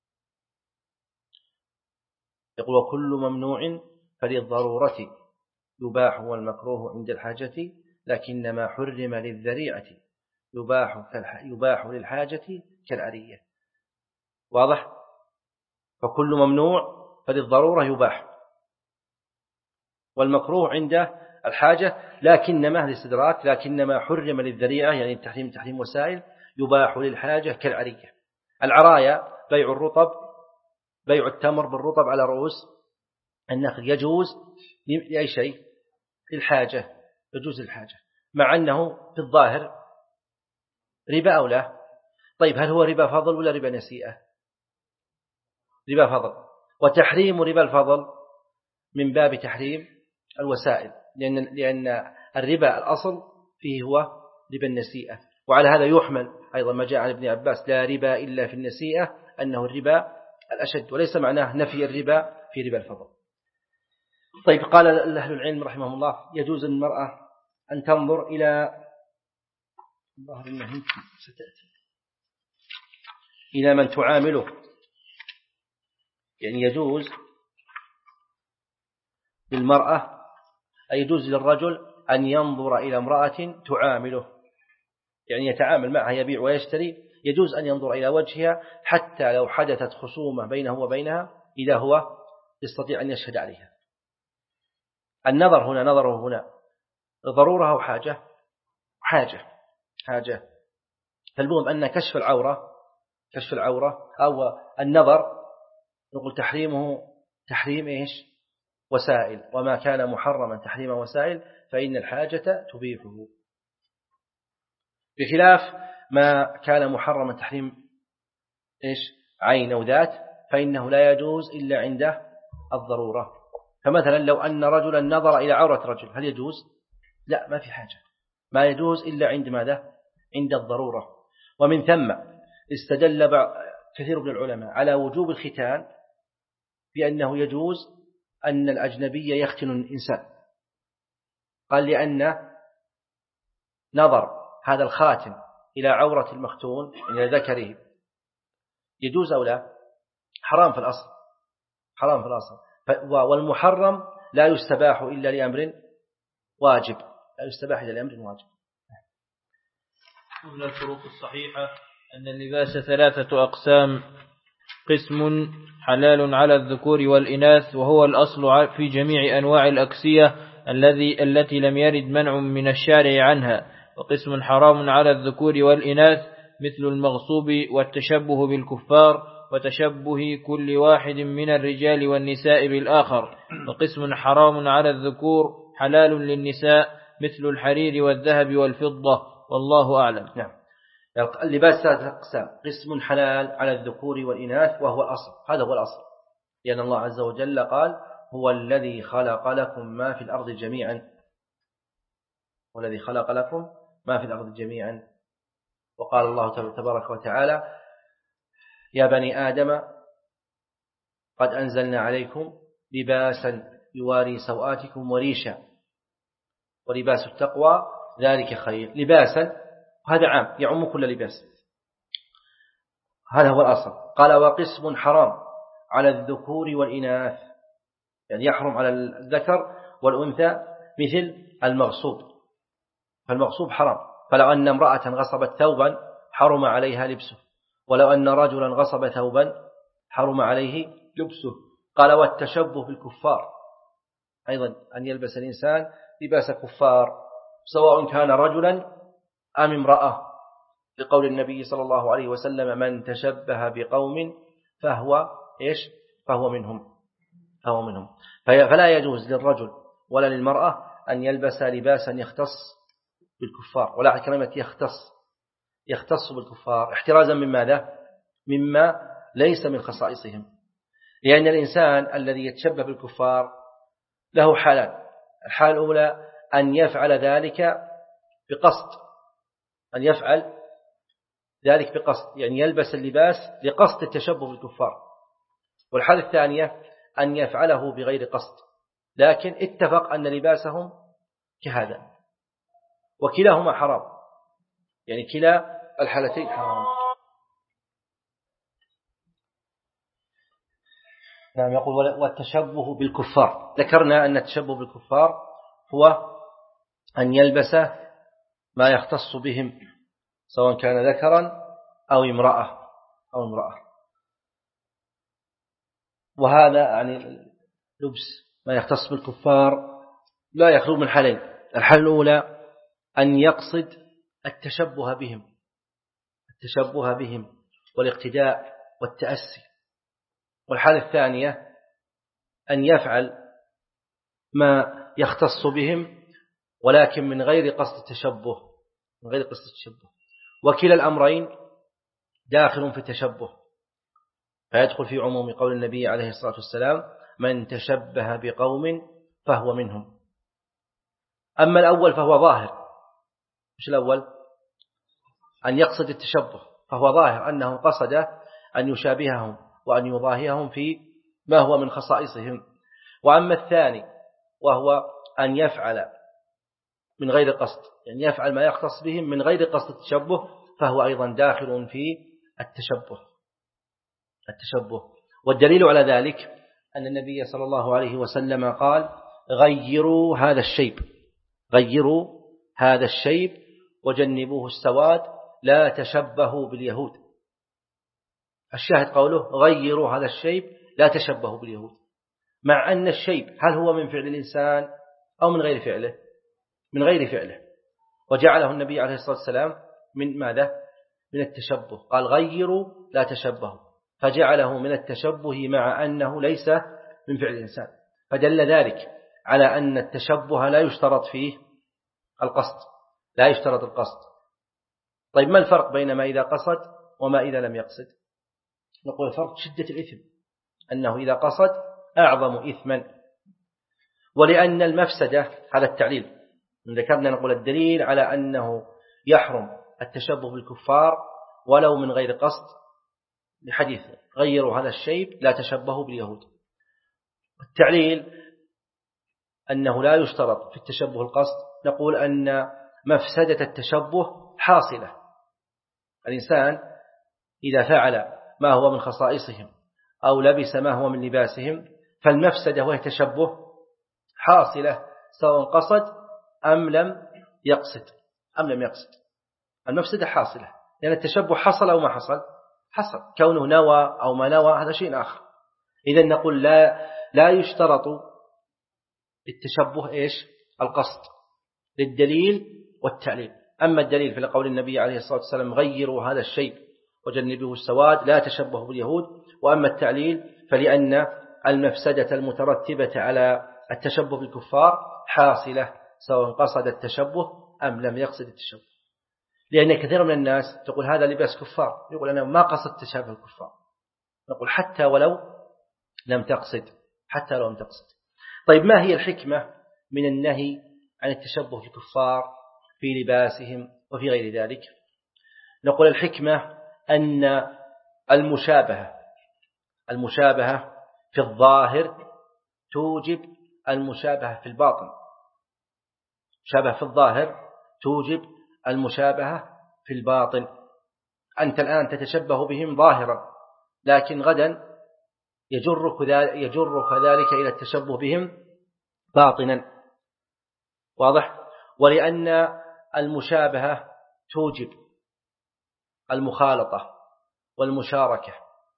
S2: يقول وكل ممنوع فللضرورة يباح والمكروه عند الحاجة لكنما حرم للذريعة يباح, يباح للحاجة كالعرية. واضح؟ فكل ممنوع فللضرورة يباح والمكروه عند الحاجة لكنما الاستدراك لكنما حرم للذريعة يعني التحريم تحريم وسائل يباح للحاجة كالعرية. العرايا بيع الرطب بيع التمر بالرطب على رؤوس النخل يجوز لأي شيء للحاجة يجوز الحاجة مع أنه في الظاهر ربا أو لا. طيب هل هو ربا فضل ولا ربا نسيئة؟ ربا فضل. وتحريم ربا الفضل من باب تحريم الوسائل لأن, لأن الربا الأصل فيه هو ربا النسيئة. وعلى هذا يحمل أيضا ما جاء عن ابن عباس لا ربا إلا في النسيئة أنه الربا الأشد وليس معناه نفي الربا في ربا الفضل. طيب قال أهل العلم رحمهم الله يجوز المرأة أن تنظر إلى ظهر النهي ستأتي إلى من تعامله يعني يجوز للمرأة أي يجوز للرجل أن ينظر إلى امرأة تعامله يعني يتعامل معها يبيع ويشتري يجوز أن ينظر إلى وجهها حتى لو حدثت خصومة بينه وبينها إذا هو يستطيع أن يشهد عليها. النظر هنا نظره هنا ضرورة أو حاجة حاجة حاجة فالمهم أن كشف العورة كشف العورة أو النظر نقول تحريمه تحريم إيش وسائل وما كان محرما تحريم وسائل فإن الحاجة تبيحه بخلاف ما كان محرما تحريم إيش عين أو ذات فإنه لا يجوز إلا عند الضرورة. فمثلا لو أن رجلا نظر إلى عورة رجل هل يجوز؟ لا ما في حاجة ما يجوز إلا عند ماذا؟ عند الضرورة. ومن ثم استدل كثير من العلماء على وجوب الختان بأنه يجوز أن الأجنبي يختن الإنسان قال لأن نظر هذا الخاتم إلى عورة المختون إلى ذكره يجوز أو لا؟ حرام في الأصل حرام في الأصل. والمحرم لا يستباح إلا لأمر واجب لا يستباح إلا لأمر واجب.
S1: من الفروق الصحيحة أن اللباس ثلاثة أقسام قسم حلال على الذكور والإناث وهو الأصل في جميع أنواع الأكسية الذي التي لم يرد منع من الشارع عنها وقسم حرام على الذكور والإناث مثل المغصوب والتشبه بالكفار وتشبه كل واحد من الرجال والنساء بالآخر وقسم حرام على الذكور حلال للنساء مثل الحرير والذهب والفضة والله أعلم.
S2: نعم. اللباس ثلاثة أقسام قسم حلال على الذكور والإناث وهو الأصل هذا هو الأصل لأن الله عز وجل قال هو الذي خلق لكم ما في الأرض جميعا والذي خلق لكم ما في الأرض جميعا. وقال الله تبارك وتعالى يا بني آدم قد أنزلنا عليكم لباسا يواري سوآتكم وريشا ولباس التقوى ذلك خير. لباسا هذا عام يعم كل لباس هذا هو الأصل. قال وقسم حرام على الذكور والإناث يعني يحرم على الذكر والأنثى مثل المغصوب فالمغصوب حرام فلو أن امرأة غصبت ثوبا حرم عليها لبسه ولو أن رجلا غصب ثوبا حرم عليه لبسه. قال والتشبه بالكفار أيضا أن يلبس الإنسان لباس كفار سواء كان رجلا أم امرأة لقول النبي صلى الله عليه وسلم من تشبه بقوم فهو إيش فهو منهم فهو منهم. فلا يجوز للرجل ولا للمرأة أن يلبس لباسا يختص بالكفار ولا كلمة يختص يختص بالكفار احترازا من ماذا مما ليس من خصائصهم لأن الإنسان الذي يتشبه بالكفار له حالان. الحالة الأولى أن يفعل ذلك بقصد، أن يفعل ذلك بقصد يعني يلبس اللباس لقصد التشبه بالكفار. والحالة الثانية أن يفعله بغير قصد لكن اتفق أن لباسهم كهذا، وكلاهما حرام، يعني كلا الحالتين حرام. نعم. يقول والتشبه بالكفار، ذكرنا أن التشبه بالكفار هو أن يلبس ما يختص بهم سواء كان ذكرا أو امرأة أو امرأة وهذا يعني لبس ما يختص بالكفار لا يخلو من حالين. الحالة الأولى أن يقصد التشبه بهم التشبه بهم والاقتداء والتأسي. والحالة الثانية أن يفعل ما يختص بهم ولكن من غير قصد التشبه من غير قصد التشبه وكلا الأمرين داخل في التشبه، فيدخل في عموم قول النبي عليه الصلاة والسلام من تشبه بقوم فهو منهم. أما الأول فهو ظاهر، مش الأول أن يقصد التشبه، فهو ظاهر أنه قصد أن يشابههم وأن يضاهيهم في ما هو من خصائصهم. وأما الثاني وهو أن يفعل من غير قصد، يعني يفعل ما يختص بهم من غير قصد التشبه، فهو أيضا داخل في التشبه التشبه والدليل على ذلك أن النبي صلى الله عليه وسلم قال غيروا هذا الشيب غيروا هذا الشيب وجنبوه السواد لا تشبهوا باليهود. الشاهد قوله غيروا هذا الشيب لا تشبهوا باليهود، مع أن الشيب هل هو من فعل الإنسان أو من غير فعله؟ من غير فعله، وجعله النبي عليه الصلاة والسلام من ماذا؟ من التشبه، قال غيروا لا تشبهوا، فجعله من التشبه مع أنه ليس من فعل الإنسان، فدل ذلك على أن التشبه لا يشترط فيه القصد لا يشترط القصد. طيب ما الفرق بين ما إذا قصد وما إذا لم يقصد؟ نقول الفرق شدة الإثم، أنه إذا قصد أعظم إثما، ولأن المفسدة هذا التعليل ذكرنا نقول الدليل على أنه يحرم التشبه بالكفار ولو من غير قصد لحديث غيروا هذا الشيب لا تشبهوا باليهود. التعليل أنه لا يشترط في التشبه القصد، نقول أن مفسدة التشبه حاصلة. الإنسان إذا فعل ما هو من خصائصهم أو لبس ما هو من لباسهم فالمفسدة وهي تشبه حاصلة سواء قصد أم لم يقصد أم لم يقصد المفسدة حاصلة، لأن يعني التشبه حصل أو ما حصل حصل، كونه نوى أو ما نوى هذا شيء آخر. إذن نقول لا لا يشترط التشبه إيش؟ القصد للدليل والتعليل. أما الدليل في قول النبي عليه الصلاة والسلام غيروا هذا الشيء وجنبوه السواد لا تشبهوا باليهود، وأما التعليل فلأن المفسدة المترتبة على التشبه بالكفار حاصلة سواء قصد التشبه أم لم يقصد التشبه. لأن كثير من الناس تقول هذا لباس كفار، يقول أنا ما قصدت تشابه الكفار، نقول حتى ولو لم تقصد حتى لو لم تقصد. طيب ما هي الحكمة من النهي عن التشبه بالكفار في لباسهم وفي غير ذلك؟ نقول الحكمة أن المشابهة المشابهة في الظاهر توجب المشابهة في الباطن. مشابهة في الظاهر توجب المشابهة في الباطن. أنت الآن تتشبه بهم ظاهرا، لكن غدا يجرك يجرك ذلك إلى التشبه بهم باطنا. واضح؟ ولأن المشابهة توجب المخالطة والمشاركة.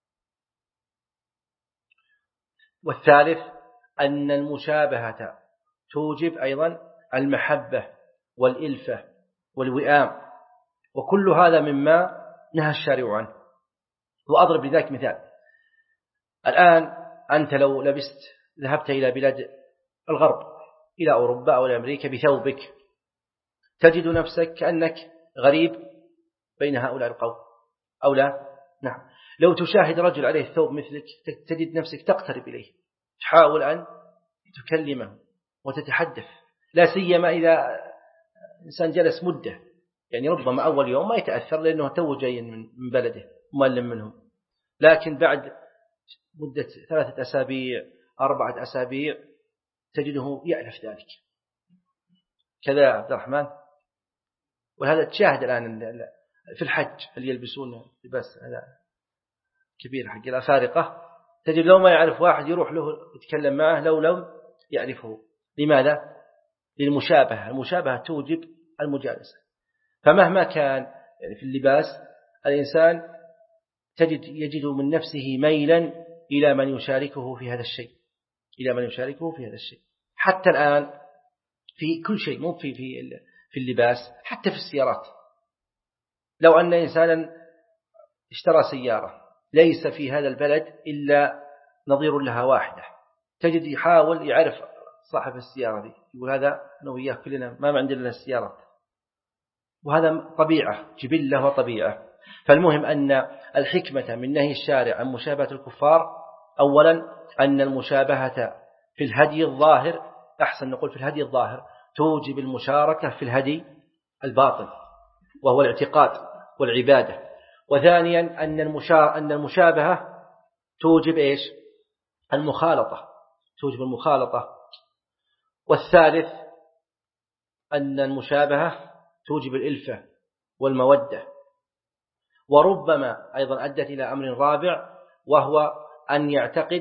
S2: والثالث أن المشابهة توجب أيضا المحبة والإلفة والوئام، وكل هذا مما نهى الشارع عنه. وأضرب لذلك مثال. الآن أنت لو لبست ذهبت إلى بلاد الغرب إلى أوروبا أو إلى أمريكا بثوبك تجد نفسك كأنك غريب بين هؤلاء القوم أو لا؟ نعم. لو تشاهد رجل عليه ثوب مثلك تجد نفسك تقترب إليه، تحاول أن تكلمه وتتحدث، لا سيما إذا إنسان جلس مدة، يعني ربما أول يوم ما يتأثر لأنه تو جاي من بلده مؤلم منهم، لكن بعد مدة ثلاثة أسابيع أربعة أسابيع تجده يعرف ذلك. كذا يا عبد الرحمن، وهذا تشاهد الآن في الحج اللي يلبسون لباس هذا كبير حق الأفارقة، تجد لو ما يعرف واحد يروح له يتكلم معه لو لم يعرفه. لماذا؟ للمشابهة، المشابهة توجب المجالسة. فمهما كان يعني في اللباس الإنسان تجد يجد من نفسه ميلا إلى من يشاركه في هذا الشيء، إلى من يشاركه في هذا الشيء. حتى الآن في كل شيء، مو في في في اللباس، حتى في السيارات. لو أن إنسانا اشترى سيارة ليس في هذا البلد إلا نظير لها واحدة، تجد يحاول يعرف صاحب السيارة دي، يقول هذا أنا وياه كلنا ما عندنا لنا السيارات. وهذا طبيعة، جبلة وطبيعة. فالمهم أن الحكمة من نهي الشارع عن مشابهة الكفار، أولا أن المشابهة في الهدي الظاهر، أحسن نقول في الهدي الظاهر، توجب المشاركة في الهدي الباطن وهو الاعتقاد والعبادة. وثانيا أن أن المشابهة توجب إيش؟ المخالطة، توجب المخالطة. والثالث أن المشابهة توجب الإلفة والمودة. وربما أيضا أدت إلى أمر رابع، وهو أن يعتقد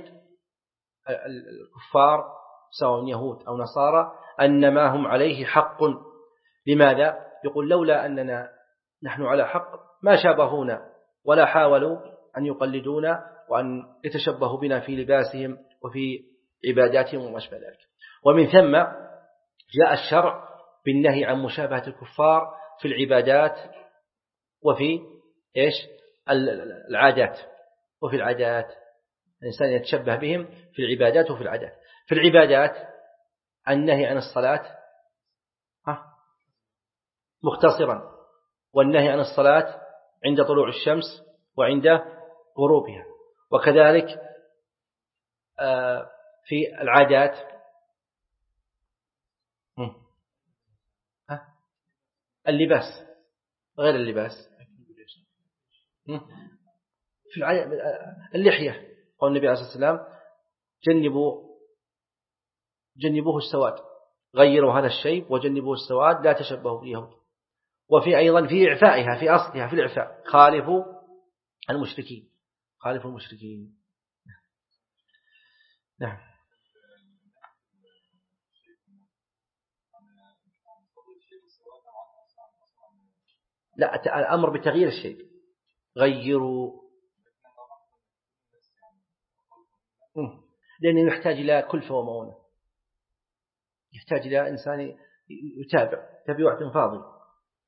S2: الكفار سواء يهود أو نصارى أن ما هم عليه حق. لماذا؟ يقول لولا أننا نحن على حق ما شابهونا ولا حاولوا أن يقلدونا وأن يتشبهوا بنا في لباسهم وفي عباداتهم وما أشبه ذلك. ومن ثم جاء الشرع بالنهي عن مشابهة الكفار في العبادات وفي إيش؟ العادات. وفي العادات الإنسان يتشبه بهم في العبادات وفي العادات. في العبادات النهي عن الصلاة مختصرا، والنهي عن الصلاة عند طلوع الشمس وعند غروبها. وكذلك في العادات اللباس غير اللباس، في اللحية قال النبي عليه الصلاة والسلام جنبوا جنبوه السواد، غيروا هذا الشيء وجنبوه السواد لا تشبهوا باليهود. وفي أيضا في إعفائها، في أصلها في الإعفاء، خالفوا المشركين، خالفوا المشركين. نعم. لا، الأمر بتغيير الشيء، غيروا، لأنه يحتاج إلى كلفة ومؤونة، يحتاج إلى إنسان يتابع تبع فاضي.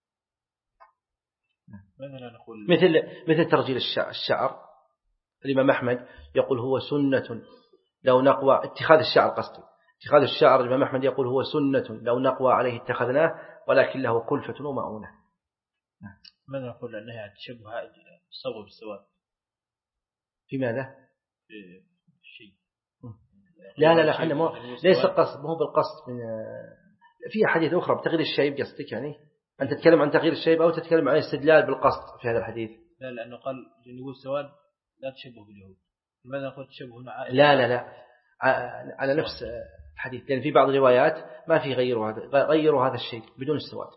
S2: مثل مثل ترجيل الشعر، الإمام أحمد يقول هو سنة لو نقوى اتخاذ الشعر، قصدي اتخاذ الشعر، الإمام أحمد يقول هو سنة لو نقوى عليه اتخذناه ولكن له كلفة ومؤونة.
S1: ماذا نقول أنها تشبه الصوب بالسواد؟
S2: في ماذا؟
S1: في شيء.
S2: لا لا لا، أنا مو ليس قصد، مو بالقصد من في حديث أخرى بتغيير الشيب قصدك، يعني أنت تتكلم عن تغيير الشيب أو تتكلم عن استدلال بالقصد في هذا الحديث؟
S1: لا، لأنه قال جنبوا السواد لا تشبه باليهود. لماذا نقول تشبه هنا؟
S2: لا لا لا، على نفس الحديث، لأن في بعض الروايات ما في غيروا هذا، غيروا هذا الشيء بدون السواد،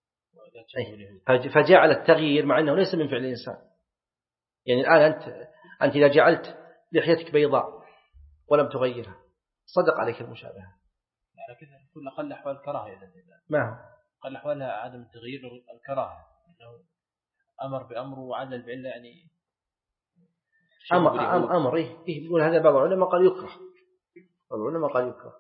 S2: فجعل التغيير مع أنه ليس من فعل الإنسان. يعني الآن أنت أنت إذا جعلت لحيتك بيضاء ولم تغيرها صدق عليك المشابهة.
S1: على كذا كل أقل أحوال الكراهة،
S2: ما هو
S1: أقل أحوالها عدم التغيير الكراهة، أنه أمر بأمره وعدل بعلة، يعني
S2: أمر أمر أمر إيه إيه يقول هذا بعض العلماء قال يكره، بعض العلماء قال يكره.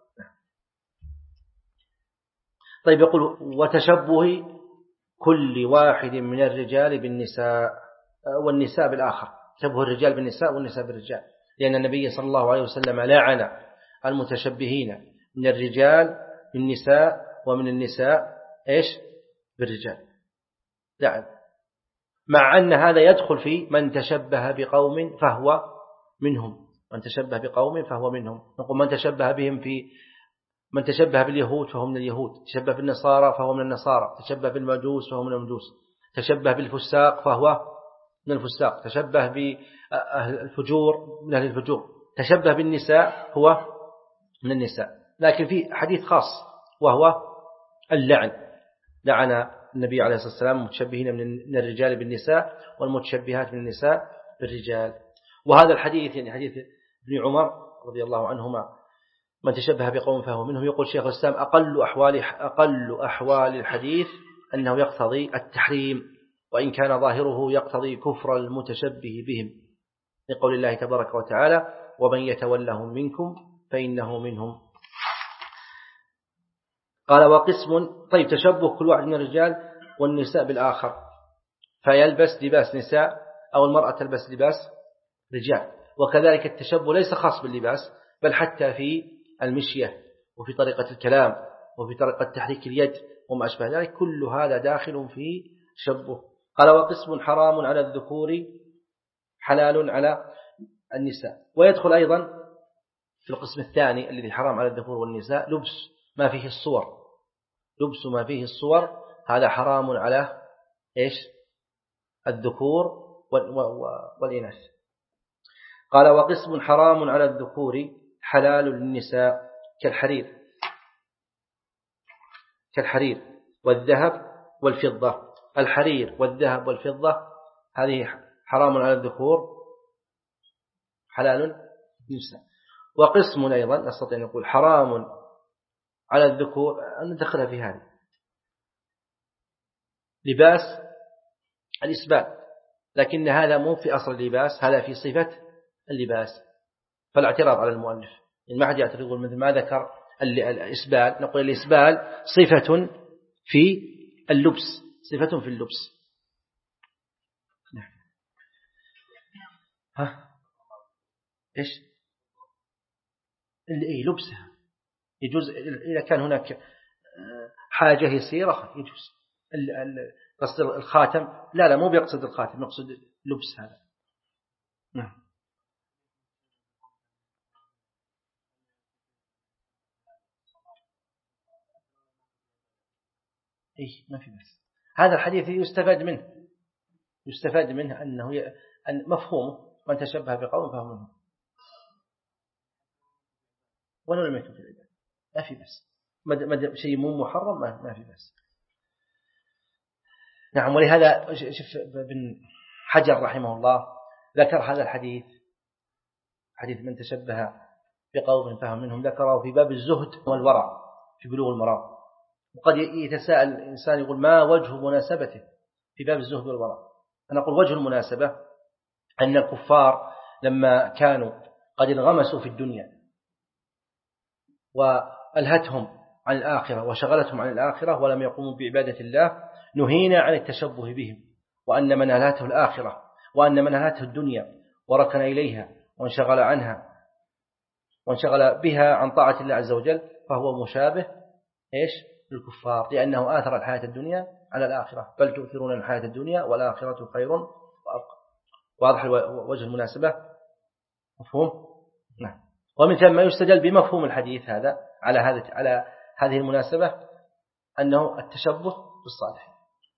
S2: طيب يقول وتشبه كل واحد من الرجال بالنساء والنساء بالآخر، تشبه الرجال بالنساء والنساء بالرجال، لأن النبي صلى الله عليه وسلم لعن المتشبهين من الرجال بالنساء ومن النساء إيش بالرجال، لعن، مع أن هذا يدخل في من تشبه بقوم فهو منهم، من تشبه بقوم فهو منهم. نقول من تشبه بهم في من تشبه باليهود فهو من اليهود، تشبه بالنصارى فهو من النصارى، تشبه بالمجوس فهو من المجوس، تشبه بالفساق فهو من الفساق، تشبه بالفجور من أهل الفجور، تشبه بالنساء هو من النساء. لكن في حديث خاص وهو اللعن، لعن النبي عليه الصلاة والسلام المتشبهين من الرجال بالنساء والمتشبهات من النساء بالرجال. وهذا الحديث يعني حديث ابن عمر رضي الله عنهما من تشبه بقوم فهو منهم، يقول شيخ الإسلام أقل أحوال أقل أحوال الحديث أنه يقتضي التحريم، وإن كان ظاهره يقتضي كفر المتشبه بهم، لقول الله تبارك وتعالى ومن يتولهم منكم فإنه منهم. قال وقسم، طيب تشبه كل واحد من الرجال والنساء بالآخر، فيلبس لباس نساء أو المرأة تلبس لباس رجال. وكذلك التشبه ليس خاص باللباس، بل حتى في المشية وفي طريقة الكلام وفي طريقة تحريك اليد وما أشبه ذلك، كل هذا داخل في تشبه. قال وقسم حرام على الذكور حلال على النساء. ويدخل أيضا في القسم الثاني الذي حرام على الذكور والنساء لبس ما فيه الصور، لبس ما فيه الصور هذا حرام على إيش؟ الذكور والإناث. قال وقسم حرام على الذكور حلال للنساء كالحرير كالحرير والذهب والفضة. الحرير والذهب والفضة هذه حرام على الذكور حلال للنساء. وقسم أيضا نستطيع أن نقول حرام على الذكور، أن ندخلها في هذه لباس الإسبال، لكن هذا مو في أصل اللباس، هذا في صفة اللباس. فالاعتراض على المؤلف إن ما حد يعترض يقول مثل ما ذكر الإسبال، نقول الإسبال صفة في اللبس، صفة في اللبس. ها إيش اللي لبسها يجوز إذا كان هناك حاجة يسيرة يجوز. قصد الخاتم لا لا مو بيقصد الخاتم، يقصد لبس هذا. نعم إيه ما في بس. هذا الحديث يستفاد منه يستفاد منه أنه ي... أن مفهومه من تشبه بقوم فهو منه، ولو لم يكن في العبادة ما في بس، مد... شيء مو محرم ما... ما في بس. نعم. ولهذا شوف ابن حجر رحمه الله ذكر هذا الحديث، حديث من تشبه بقوم فهم منهم، ذكره في باب الزهد والورع في بلوغ المرام. وقد يتساءل الإنسان يقول ما وجه مناسبته في باب الزهد والورع؟ أنا أقول وجه المناسبة أن الكفار لما كانوا قد انغمسوا في الدنيا وألهتهم عن الآخرة وشغلتهم عن الآخرة ولم يقوموا بعبادة الله، نهينا عن التشبه بهم، وأن من ألهته الآخرة وأن من ألهته الدنيا وركن إليها وانشغل عنها وانشغل بها عن طاعة الله عز وجل فهو مشابه إيش للكفار، لأنه آثر الحياة الدنيا على الآخرة، بل تؤثرون الحياة الدنيا والآخرة خير وأبقى. واضح وجه المناسبة؟ مفهوم؟ نعم. ومن ثم يستدل بمفهوم الحديث هذا على هذا على هذه المناسبة أنه التشبه بالصالح.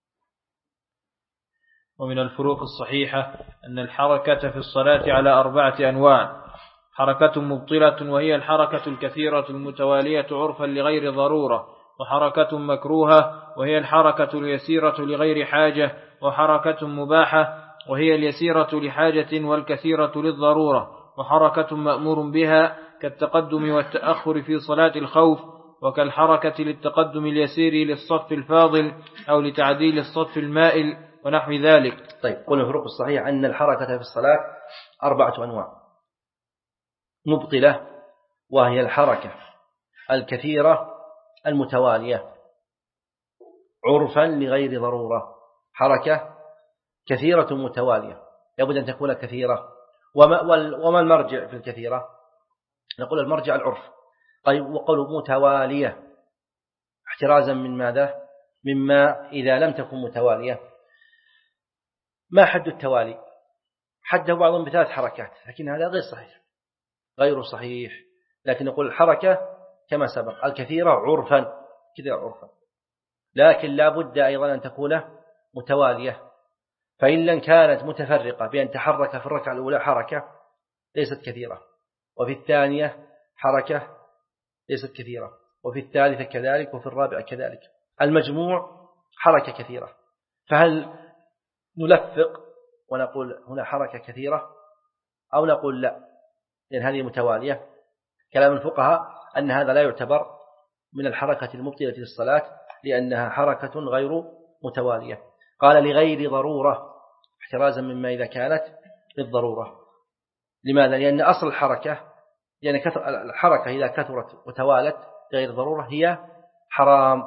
S1: ومن الفروق الصحيحة أن الحركة في الصلاة على أربعة أنواع: حركة مبطلة وهي الحركة الكثيرة المتوالية عرفا لغير ضرورة، وحركة مكروهة وهي الحركة اليسيرة لغير حاجة، وحركة مباحة وهي اليسيرة لحاجة والكثيرة للضرورة، وحركة مأمور بها كالتقدم والتأخر في صلاة الخوف، وكالحركة للتقدم اليسير للصف الفاضل أو لتعديل الصف المائل ونحو ذلك.
S2: طيب قلنا الفروق الصحيح أن الحركة في الصلاة أربعة أنواع: مبطلة وهي الحركة الكثيرة المتوالية عرفا لغير ضرورة، حركة كثيرة متوالية لابد أن تكون كثيرة. وما, وما المرجع في الكثيرة؟ نقول المرجع العرف. طيب وقول متوالية احترازا من ماذا؟ مما إذا لم تكن متوالية. ما حد التوالي؟ حده بعضهم بثلاث حركات، لكن هذا غير صحيح غير صحيح لكن نقول الحركة كما سبق. الكثيرة عرفا كذا عرفا، لكن لا بد أيضا أن تكون متوالية، فإن لم كانت متفرقة بأن تحرك في الركعة الأولى حركة ليست كثيرة، وفي الثانية حركة ليست كثيرة، وفي الثالثة كذلك، وفي الرابعة كذلك، المجموع حركة كثيرة. فهل نلفق ونقول هنا حركة كثيرة أو نقول لا لأن هذه متوالية؟ كلام الفقهاء أن هذا لا يعتبر من الحركة المبطلة للصلاة لأنها حركة غير متوالية. قال لغير ضرورة احترازا مما إذا كانت للضرورة. لماذا؟ لأن أصل الحركة لأن يعني الحركة إذا كثرت وتوالت غير ضرورة هي حرام،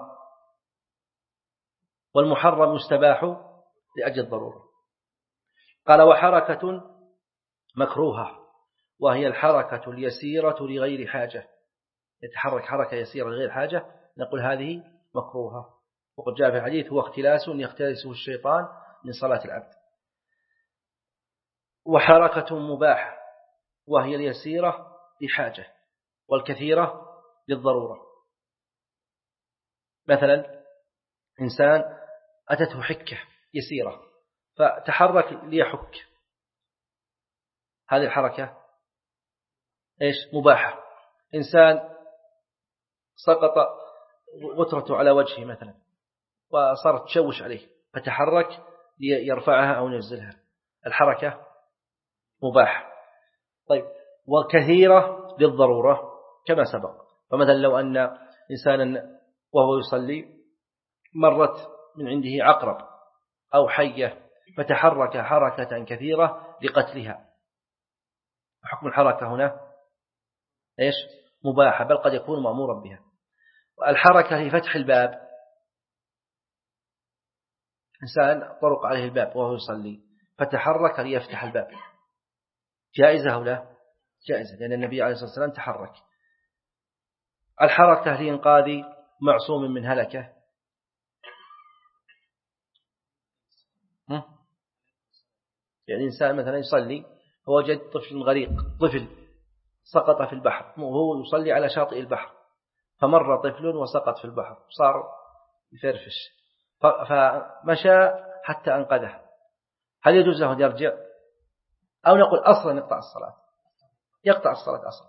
S2: والمحرم يستباح لأجل الضرورة. قال وحركة مكروهة وهي الحركة اليسيرة لغير حاجة، يتحرك حركة يسيرة لغير حاجة نقول هذه مكروهة، وقد جاء في الحديث هو اختلاس يختلسه الشيطان من صلاة العبد. وحركة مباحة وهي اليسيرة لحاجة والكثيرة للضرورة. مثلا إنسان أتته حكة يسيرة فتحرك ليحك، هذه الحركة إيش؟ مباحة. إنسان سقط غترته على وجهه مثلا وصارت تشوش عليه فتحرك ليرفعها أو ينزلها، الحركة مباحة. طيب وكثيرة للضرورة كما سبق. فمثلا لو أن إنسانا وهو يصلي مرت من عنده عقرب أو حية فتحرك حركة كثيرة لقتلها، حكم الحركة هنا إيش؟ مباحة، بل قد يكون مأمورا بها. الحركة لفتح الباب، إنسان طرق عليه الباب وهو يصلي فتحرك ليفتح الباب، جائزة أو لا؟ جائزة، لأن النبي عليه الصلاة والسلام تحرك. الحركة لإنقاذ معصوم من هلكة، يعني إنسان مثلا يصلي فوجد طفل غريق، طفل سقط في البحر وهو يصلي على شاطئ البحر، فمر طفل وسقط في البحر صار يفرفش فمشى حتى أنقذه، هل يجوز له أن يرجع أو نقول أصلا يقطع الصلاة؟ يقطع الصلاة أصلا.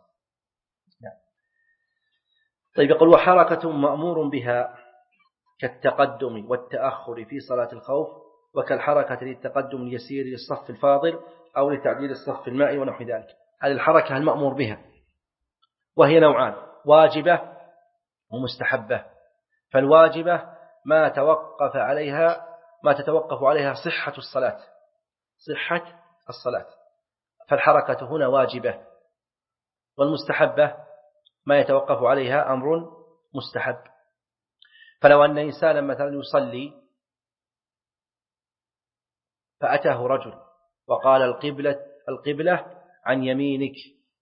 S2: طيب يقول وحركة مأمور بها كالتقدم والتأخر في صلاة الخوف، وكالحركة للتقدم اليسير للصف الفاضل أو لتعديل الصف المائي ونحو ذلك. هذه الحركة المأمور بها، وهي نوعان: واجبة ومستحبة. فالواجبة ما توقف عليها ما تتوقف عليها صحة الصلاة صحة الصلاة فالحركة هنا واجبة. والمستحبة ما يتوقف عليها أمر مستحب. فلو أن إنسانا مثلا يصلي فأتاه رجل وقال القبلة القبلة عن يمينك،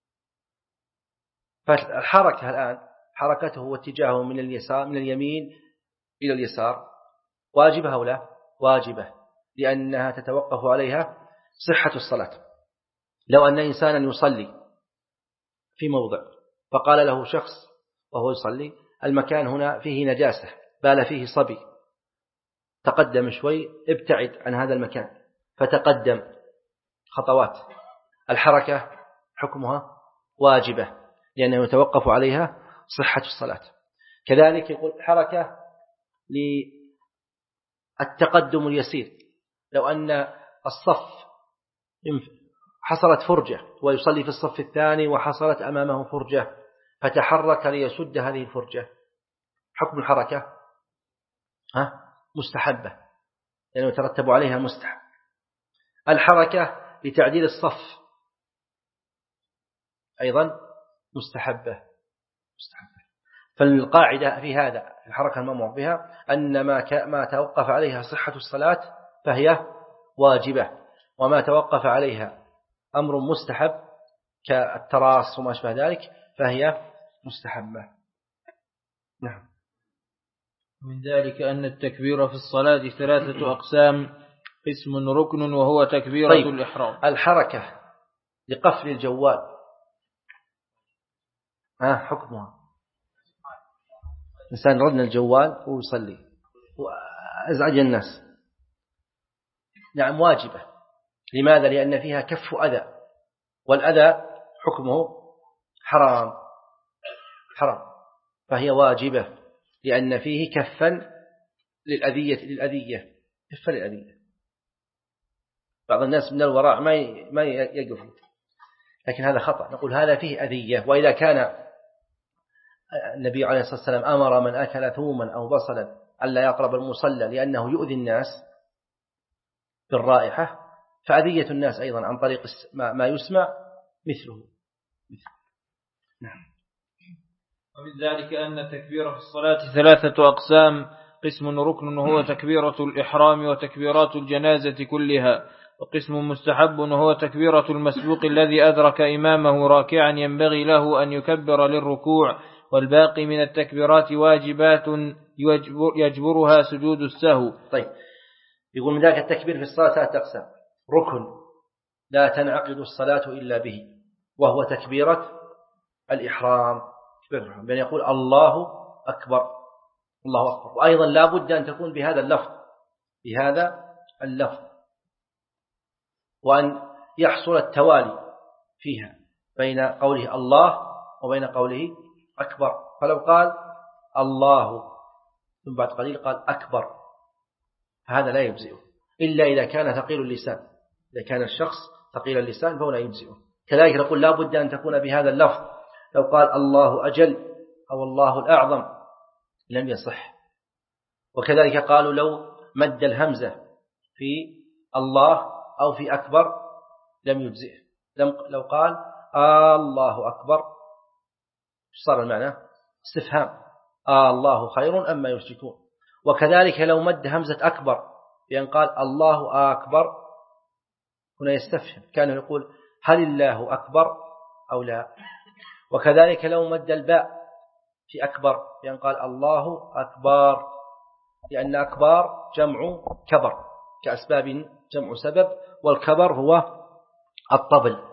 S2: فالحركة الآن حركته واتجاهه من اليسار من اليمين إلى اليسار واجبة أو لا؟ واجبة، لأنها تتوقف عليها صحة الصلاة. لو أن إنسانا يصلي في موضع فقال له شخص وهو يصلي المكان هنا فيه نجاسة بال فيه صبي، تقدم شوي ابتعد عن هذا المكان، فتقدم خطوات، الحركة حكمها واجبة لأنه يتوقف عليها صحة الصلاة. كذلك يقول حركة للتقدم اليسير، لو أن الصف حصلت فرجة ويصلي في الصف الثاني وحصلت أمامه فرجة فتحرك ليسد هذه الفرجة، حكم الحركة ها مستحبة لأنه يترتب عليها مستحب. الحركة لتعديل الصف أيضا مستحبة مستحبة. فالقاعدة في هذا الحركة المأمور بها أن ما ما توقف عليها صحة الصلاة فهي واجبة، وما توقف عليها أمر مستحب كالتراص وما أشبه ذلك فهي مستحبة. نعم.
S1: من ذلك أن التكبير في الصلاة ثلاثة أقسام: قسم ركن وهو تكبيرة طيب. الإحرام.
S2: الحركة لقفل الجوال ها حكمها إنسان ردنا الجوال ويصلي وأزعج الناس، نعم واجبة. لماذا؟ لأن فيها كف أذى، والأذى حكمه حرام حرام، فهي واجبة لأن فيه كفا للأذية للأذية كفا للأذية. بعض الناس من الوراء ما ما يقف، لكن هذا خطأ. نقول هذا فيه أذية. وإذا كان النبي عليه الصلاة والسلام أمر من أكل ثوما أو بصلا ألا يقرب المصلى لأنه يؤذي الناس بالرائحة، فأذية الناس أيضا عن طريق ما يسمع مثله مثل. نعم.
S1: ومن ذلك أن تكبير في الصلاة ثلاثة أقسام: قسم ركن وهو تكبيرة الإحرام وتكبيرات الجنازة كلها، وقسم مستحب وهو تكبيرة المسبوق الذي أدرك إمامه راكعا ينبغي له أن يكبر للركوع، والباقي من التكبيرات واجبات يجبرها سجود السهو.
S2: طيب، يقول من ذلك التكبير في الصلاة ثلاثة أقسام: ركن لا تنعقد الصلاة إلا به، وهو تكبيرة الإحرام، بأن يقول الله أكبر الله أكبر، وأيضا لا بد أن تكون بهذا اللفظ بهذا اللفظ وأن يحصل التوالي فيها بين قوله الله وبين قوله أكبر. فلو قال الله ثم بعد قليل قال أكبر هذا لا يجزئه إلا إذا كان ثقيل اللسان. إذا كان الشخص ثقيل اللسان فهو لا يجزئه. كذلك نقول لا بد أن تكون بهذا اللفظ. لو قال الله أجل أو الله الأعظم لم يصح. وكذلك قالوا لو مد الهمزة في الله أو في أكبر لم يجزئه. لو قال آه الله أكبر صار المعنى استفهام، آه الله خير أما يشركون. وكذلك لو مد همزة أكبر بأن قال الله أكبر هنا يستفهم، كان يقول هل الله أكبر أو لا. وكذلك لو مد الباء في أكبر بأن قال الله أكبر، لأن أكبر جمع كبر كأسباب جمع سبب، والكبر هو الطبل.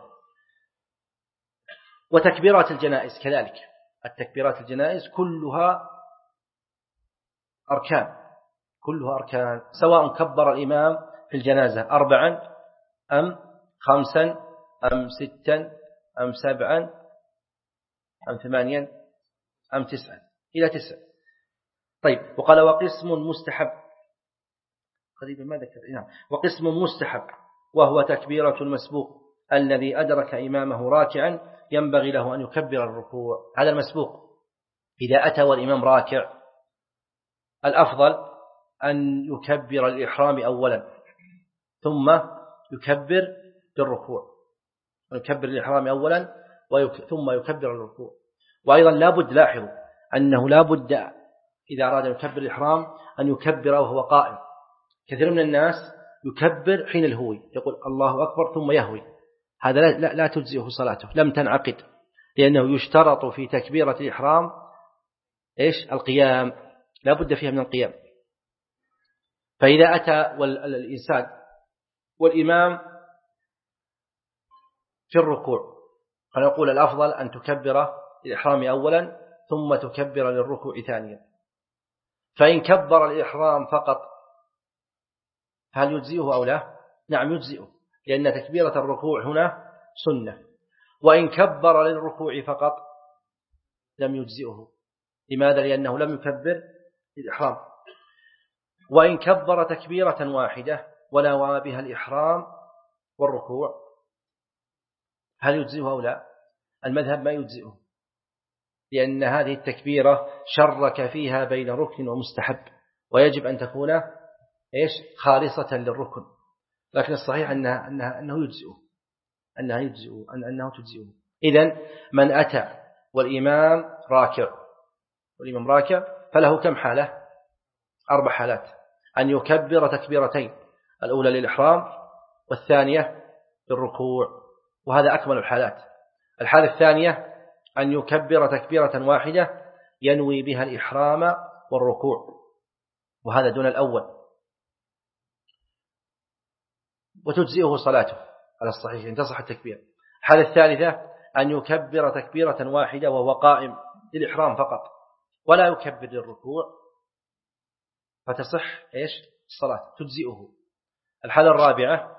S2: وتكبيرات الجنائز كذلك، التكبيرات الجنائز كلها أركان كلها أركان سواء كبر الإمام في الجنازة أربعا أم خمسا أم ستا أم سبعا أم ثمانيا أم تسعا إلى تسع. طيب، وقال وقسم مستحب قريبا ما ذكر نعم وقسم مستحب وهو تكبيرة المسبوق الذي أدرك إمامه راكعا ينبغي له أن يكبر الركوع. هذا المسبوق إذا أتى والإمام راكع الأفضل أن يكبر الإحرام أولا ثم يكبر للركوع، يكبر الإحرام أولا ثم يكبر الركوع. وأيضا لا بد لاحظوا أنه لا بد إذا أراد أن يكبر الإحرام أن يكبر وهو قائم. كثير من الناس يكبر حين الهوي يقول الله أكبر ثم يهوي، هذا لا, لا, لا تجزئه صلاته، لم تنعقد، لأنه يشترط في تكبيرة الإحرام إيش؟ القيام، لا بد فيها من القيام. فإذا أتى الإنسان والإمام في الركوع فنقول الأفضل أن تكبر الإحرام أولا ثم تكبر للركوع ثانيا. فإن كبر الإحرام فقط هل يجزئه أو لا؟ نعم يجزئه، لأن تكبيرة الركوع هنا سنة. وإن كبر للركوع فقط لم يجزئه. لماذا؟ لأنه لم يكبر الإحرام. وإن كبر تكبيرة واحدة ونوى بها الإحرام والركوع هل يجزئه أو لا؟ المذهب ما يجزئه، لأن هذه التكبيرة شرك فيها بين ركن ومستحب، ويجب أن تكون إيش؟ خالصة للركن. لكن الصحيح أنها أنها أنه يجزئه أنها يجزئه أن أنه تجزئه. إذن من أتى والإمام راكع والإمام راكع فله كم حالة؟ أربع حالات: أن يكبر تكبيرتين، الأولى للإحرام والثانية للركوع، وهذا أكمل الحالات. الحالة الثانية أن يكبر تكبيرة واحدة ينوي بها الإحرام والركوع، وهذا دون الأول، وتجزئه صلاته على الصحيح إن تصح التكبير. الحالة الثالثة أن يكبر تكبيرة واحدة وهو قائم للإحرام فقط، ولا يكبر للركوع فتصح إيش الصلاة تجزئه. الحالة الرابعة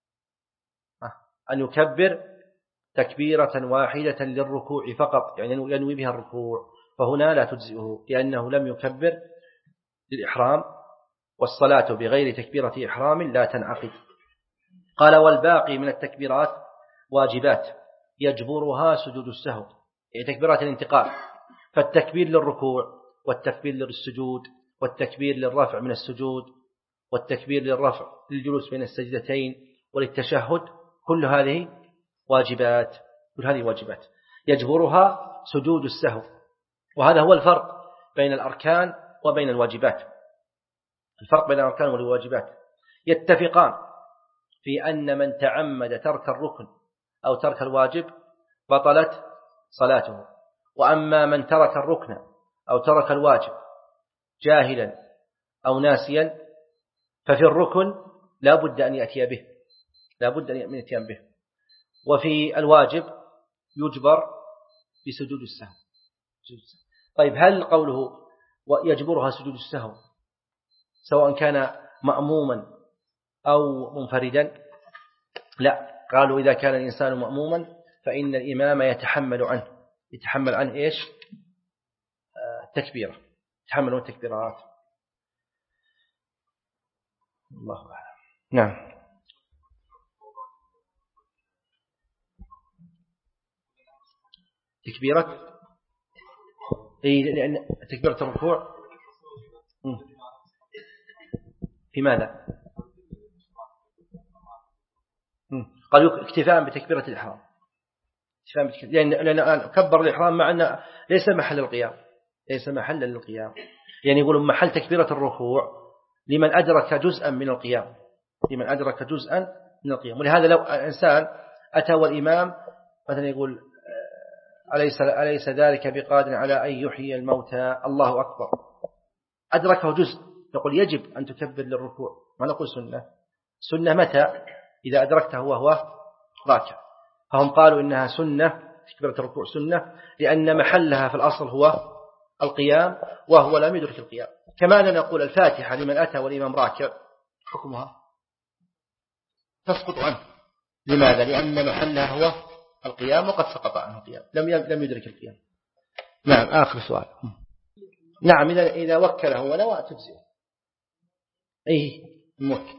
S2: أن يكبر تكبيرة واحدة للركوع فقط، يعني ينوي بها الركوع، فهنا لا تجزئه لأنه لم يكبر للإحرام، والصلاة بغير تكبيرة إحرام لا تنعقد. قال والباقي من التكبيرات واجبات يجبرها سجود السهو، يعني تكبيرات الانتقال، فالتكبير للركوع والتكبير للسجود والتكبير للرفع من السجود والتكبير للرفع للجلوس بين السجدتين وللتشهد، كل هذه واجبات، كل هذه واجبات يجبرها سجود السهو. وهذا هو الفرق بين الأركان وبين الواجبات. الفرق بين الأركان والواجبات يتفقان في أن من تعمد ترك الركن أو ترك الواجب بطلت صلاته، وأما من ترك الركن أو ترك الواجب جاهلا أو ناسيا ففي الركن لا بد أن يأتي به، لا بد أن يأتي به، وفي الواجب يجبر بسجود السهو. طيب هل قوله يجبرها سجود السهو سواء كان مأموما أو منفردا؟ لا، قالوا إذا كان الإنسان مأموما فإن الإمام يتحمل عنه يتحمل عنه إيش التكبيرة، يتحمل عنه التكبيرات. الله أعلم. نعم. تكبيرة أي لأن تكبيرة الركوع في ماذا؟ قالوا اكتفاء بتكبيرة الإحرام، لأن لأن كبر الإحرام مع أن ليس محل القيام، ليس محل للقيام، يعني يقولون محل تكبيرة الركوع لمن أدرك جزءا من القيام، لمن أدرك جزءا من القيام. ولهذا لو إنسان أتى والإمام مثلا يقول أليس أليس ذلك بقادر على أن يحيي الموتى، الله أكبر، أدركه جزء، نقول يجب أن تكبر للركوع، ما نقول سنة. سنة متى؟ إذا أدركته وهو راكع. فهم قالوا إنها سنة، تكبيرة الركوع سنة لأن محلها في الأصل هو القيام وهو لم يدرك القيام. كما أننا نقول الفاتحة لمن أتى والإمام راكع حكمها تسقط عنه. لماذا؟ لأن محلها هو القيام وقد سقط عنه القيام، لم لم يدرك القيام. نعم. آخر سؤال. نعم. إذا إذا وكله ونوى تجزئه. أي موكل.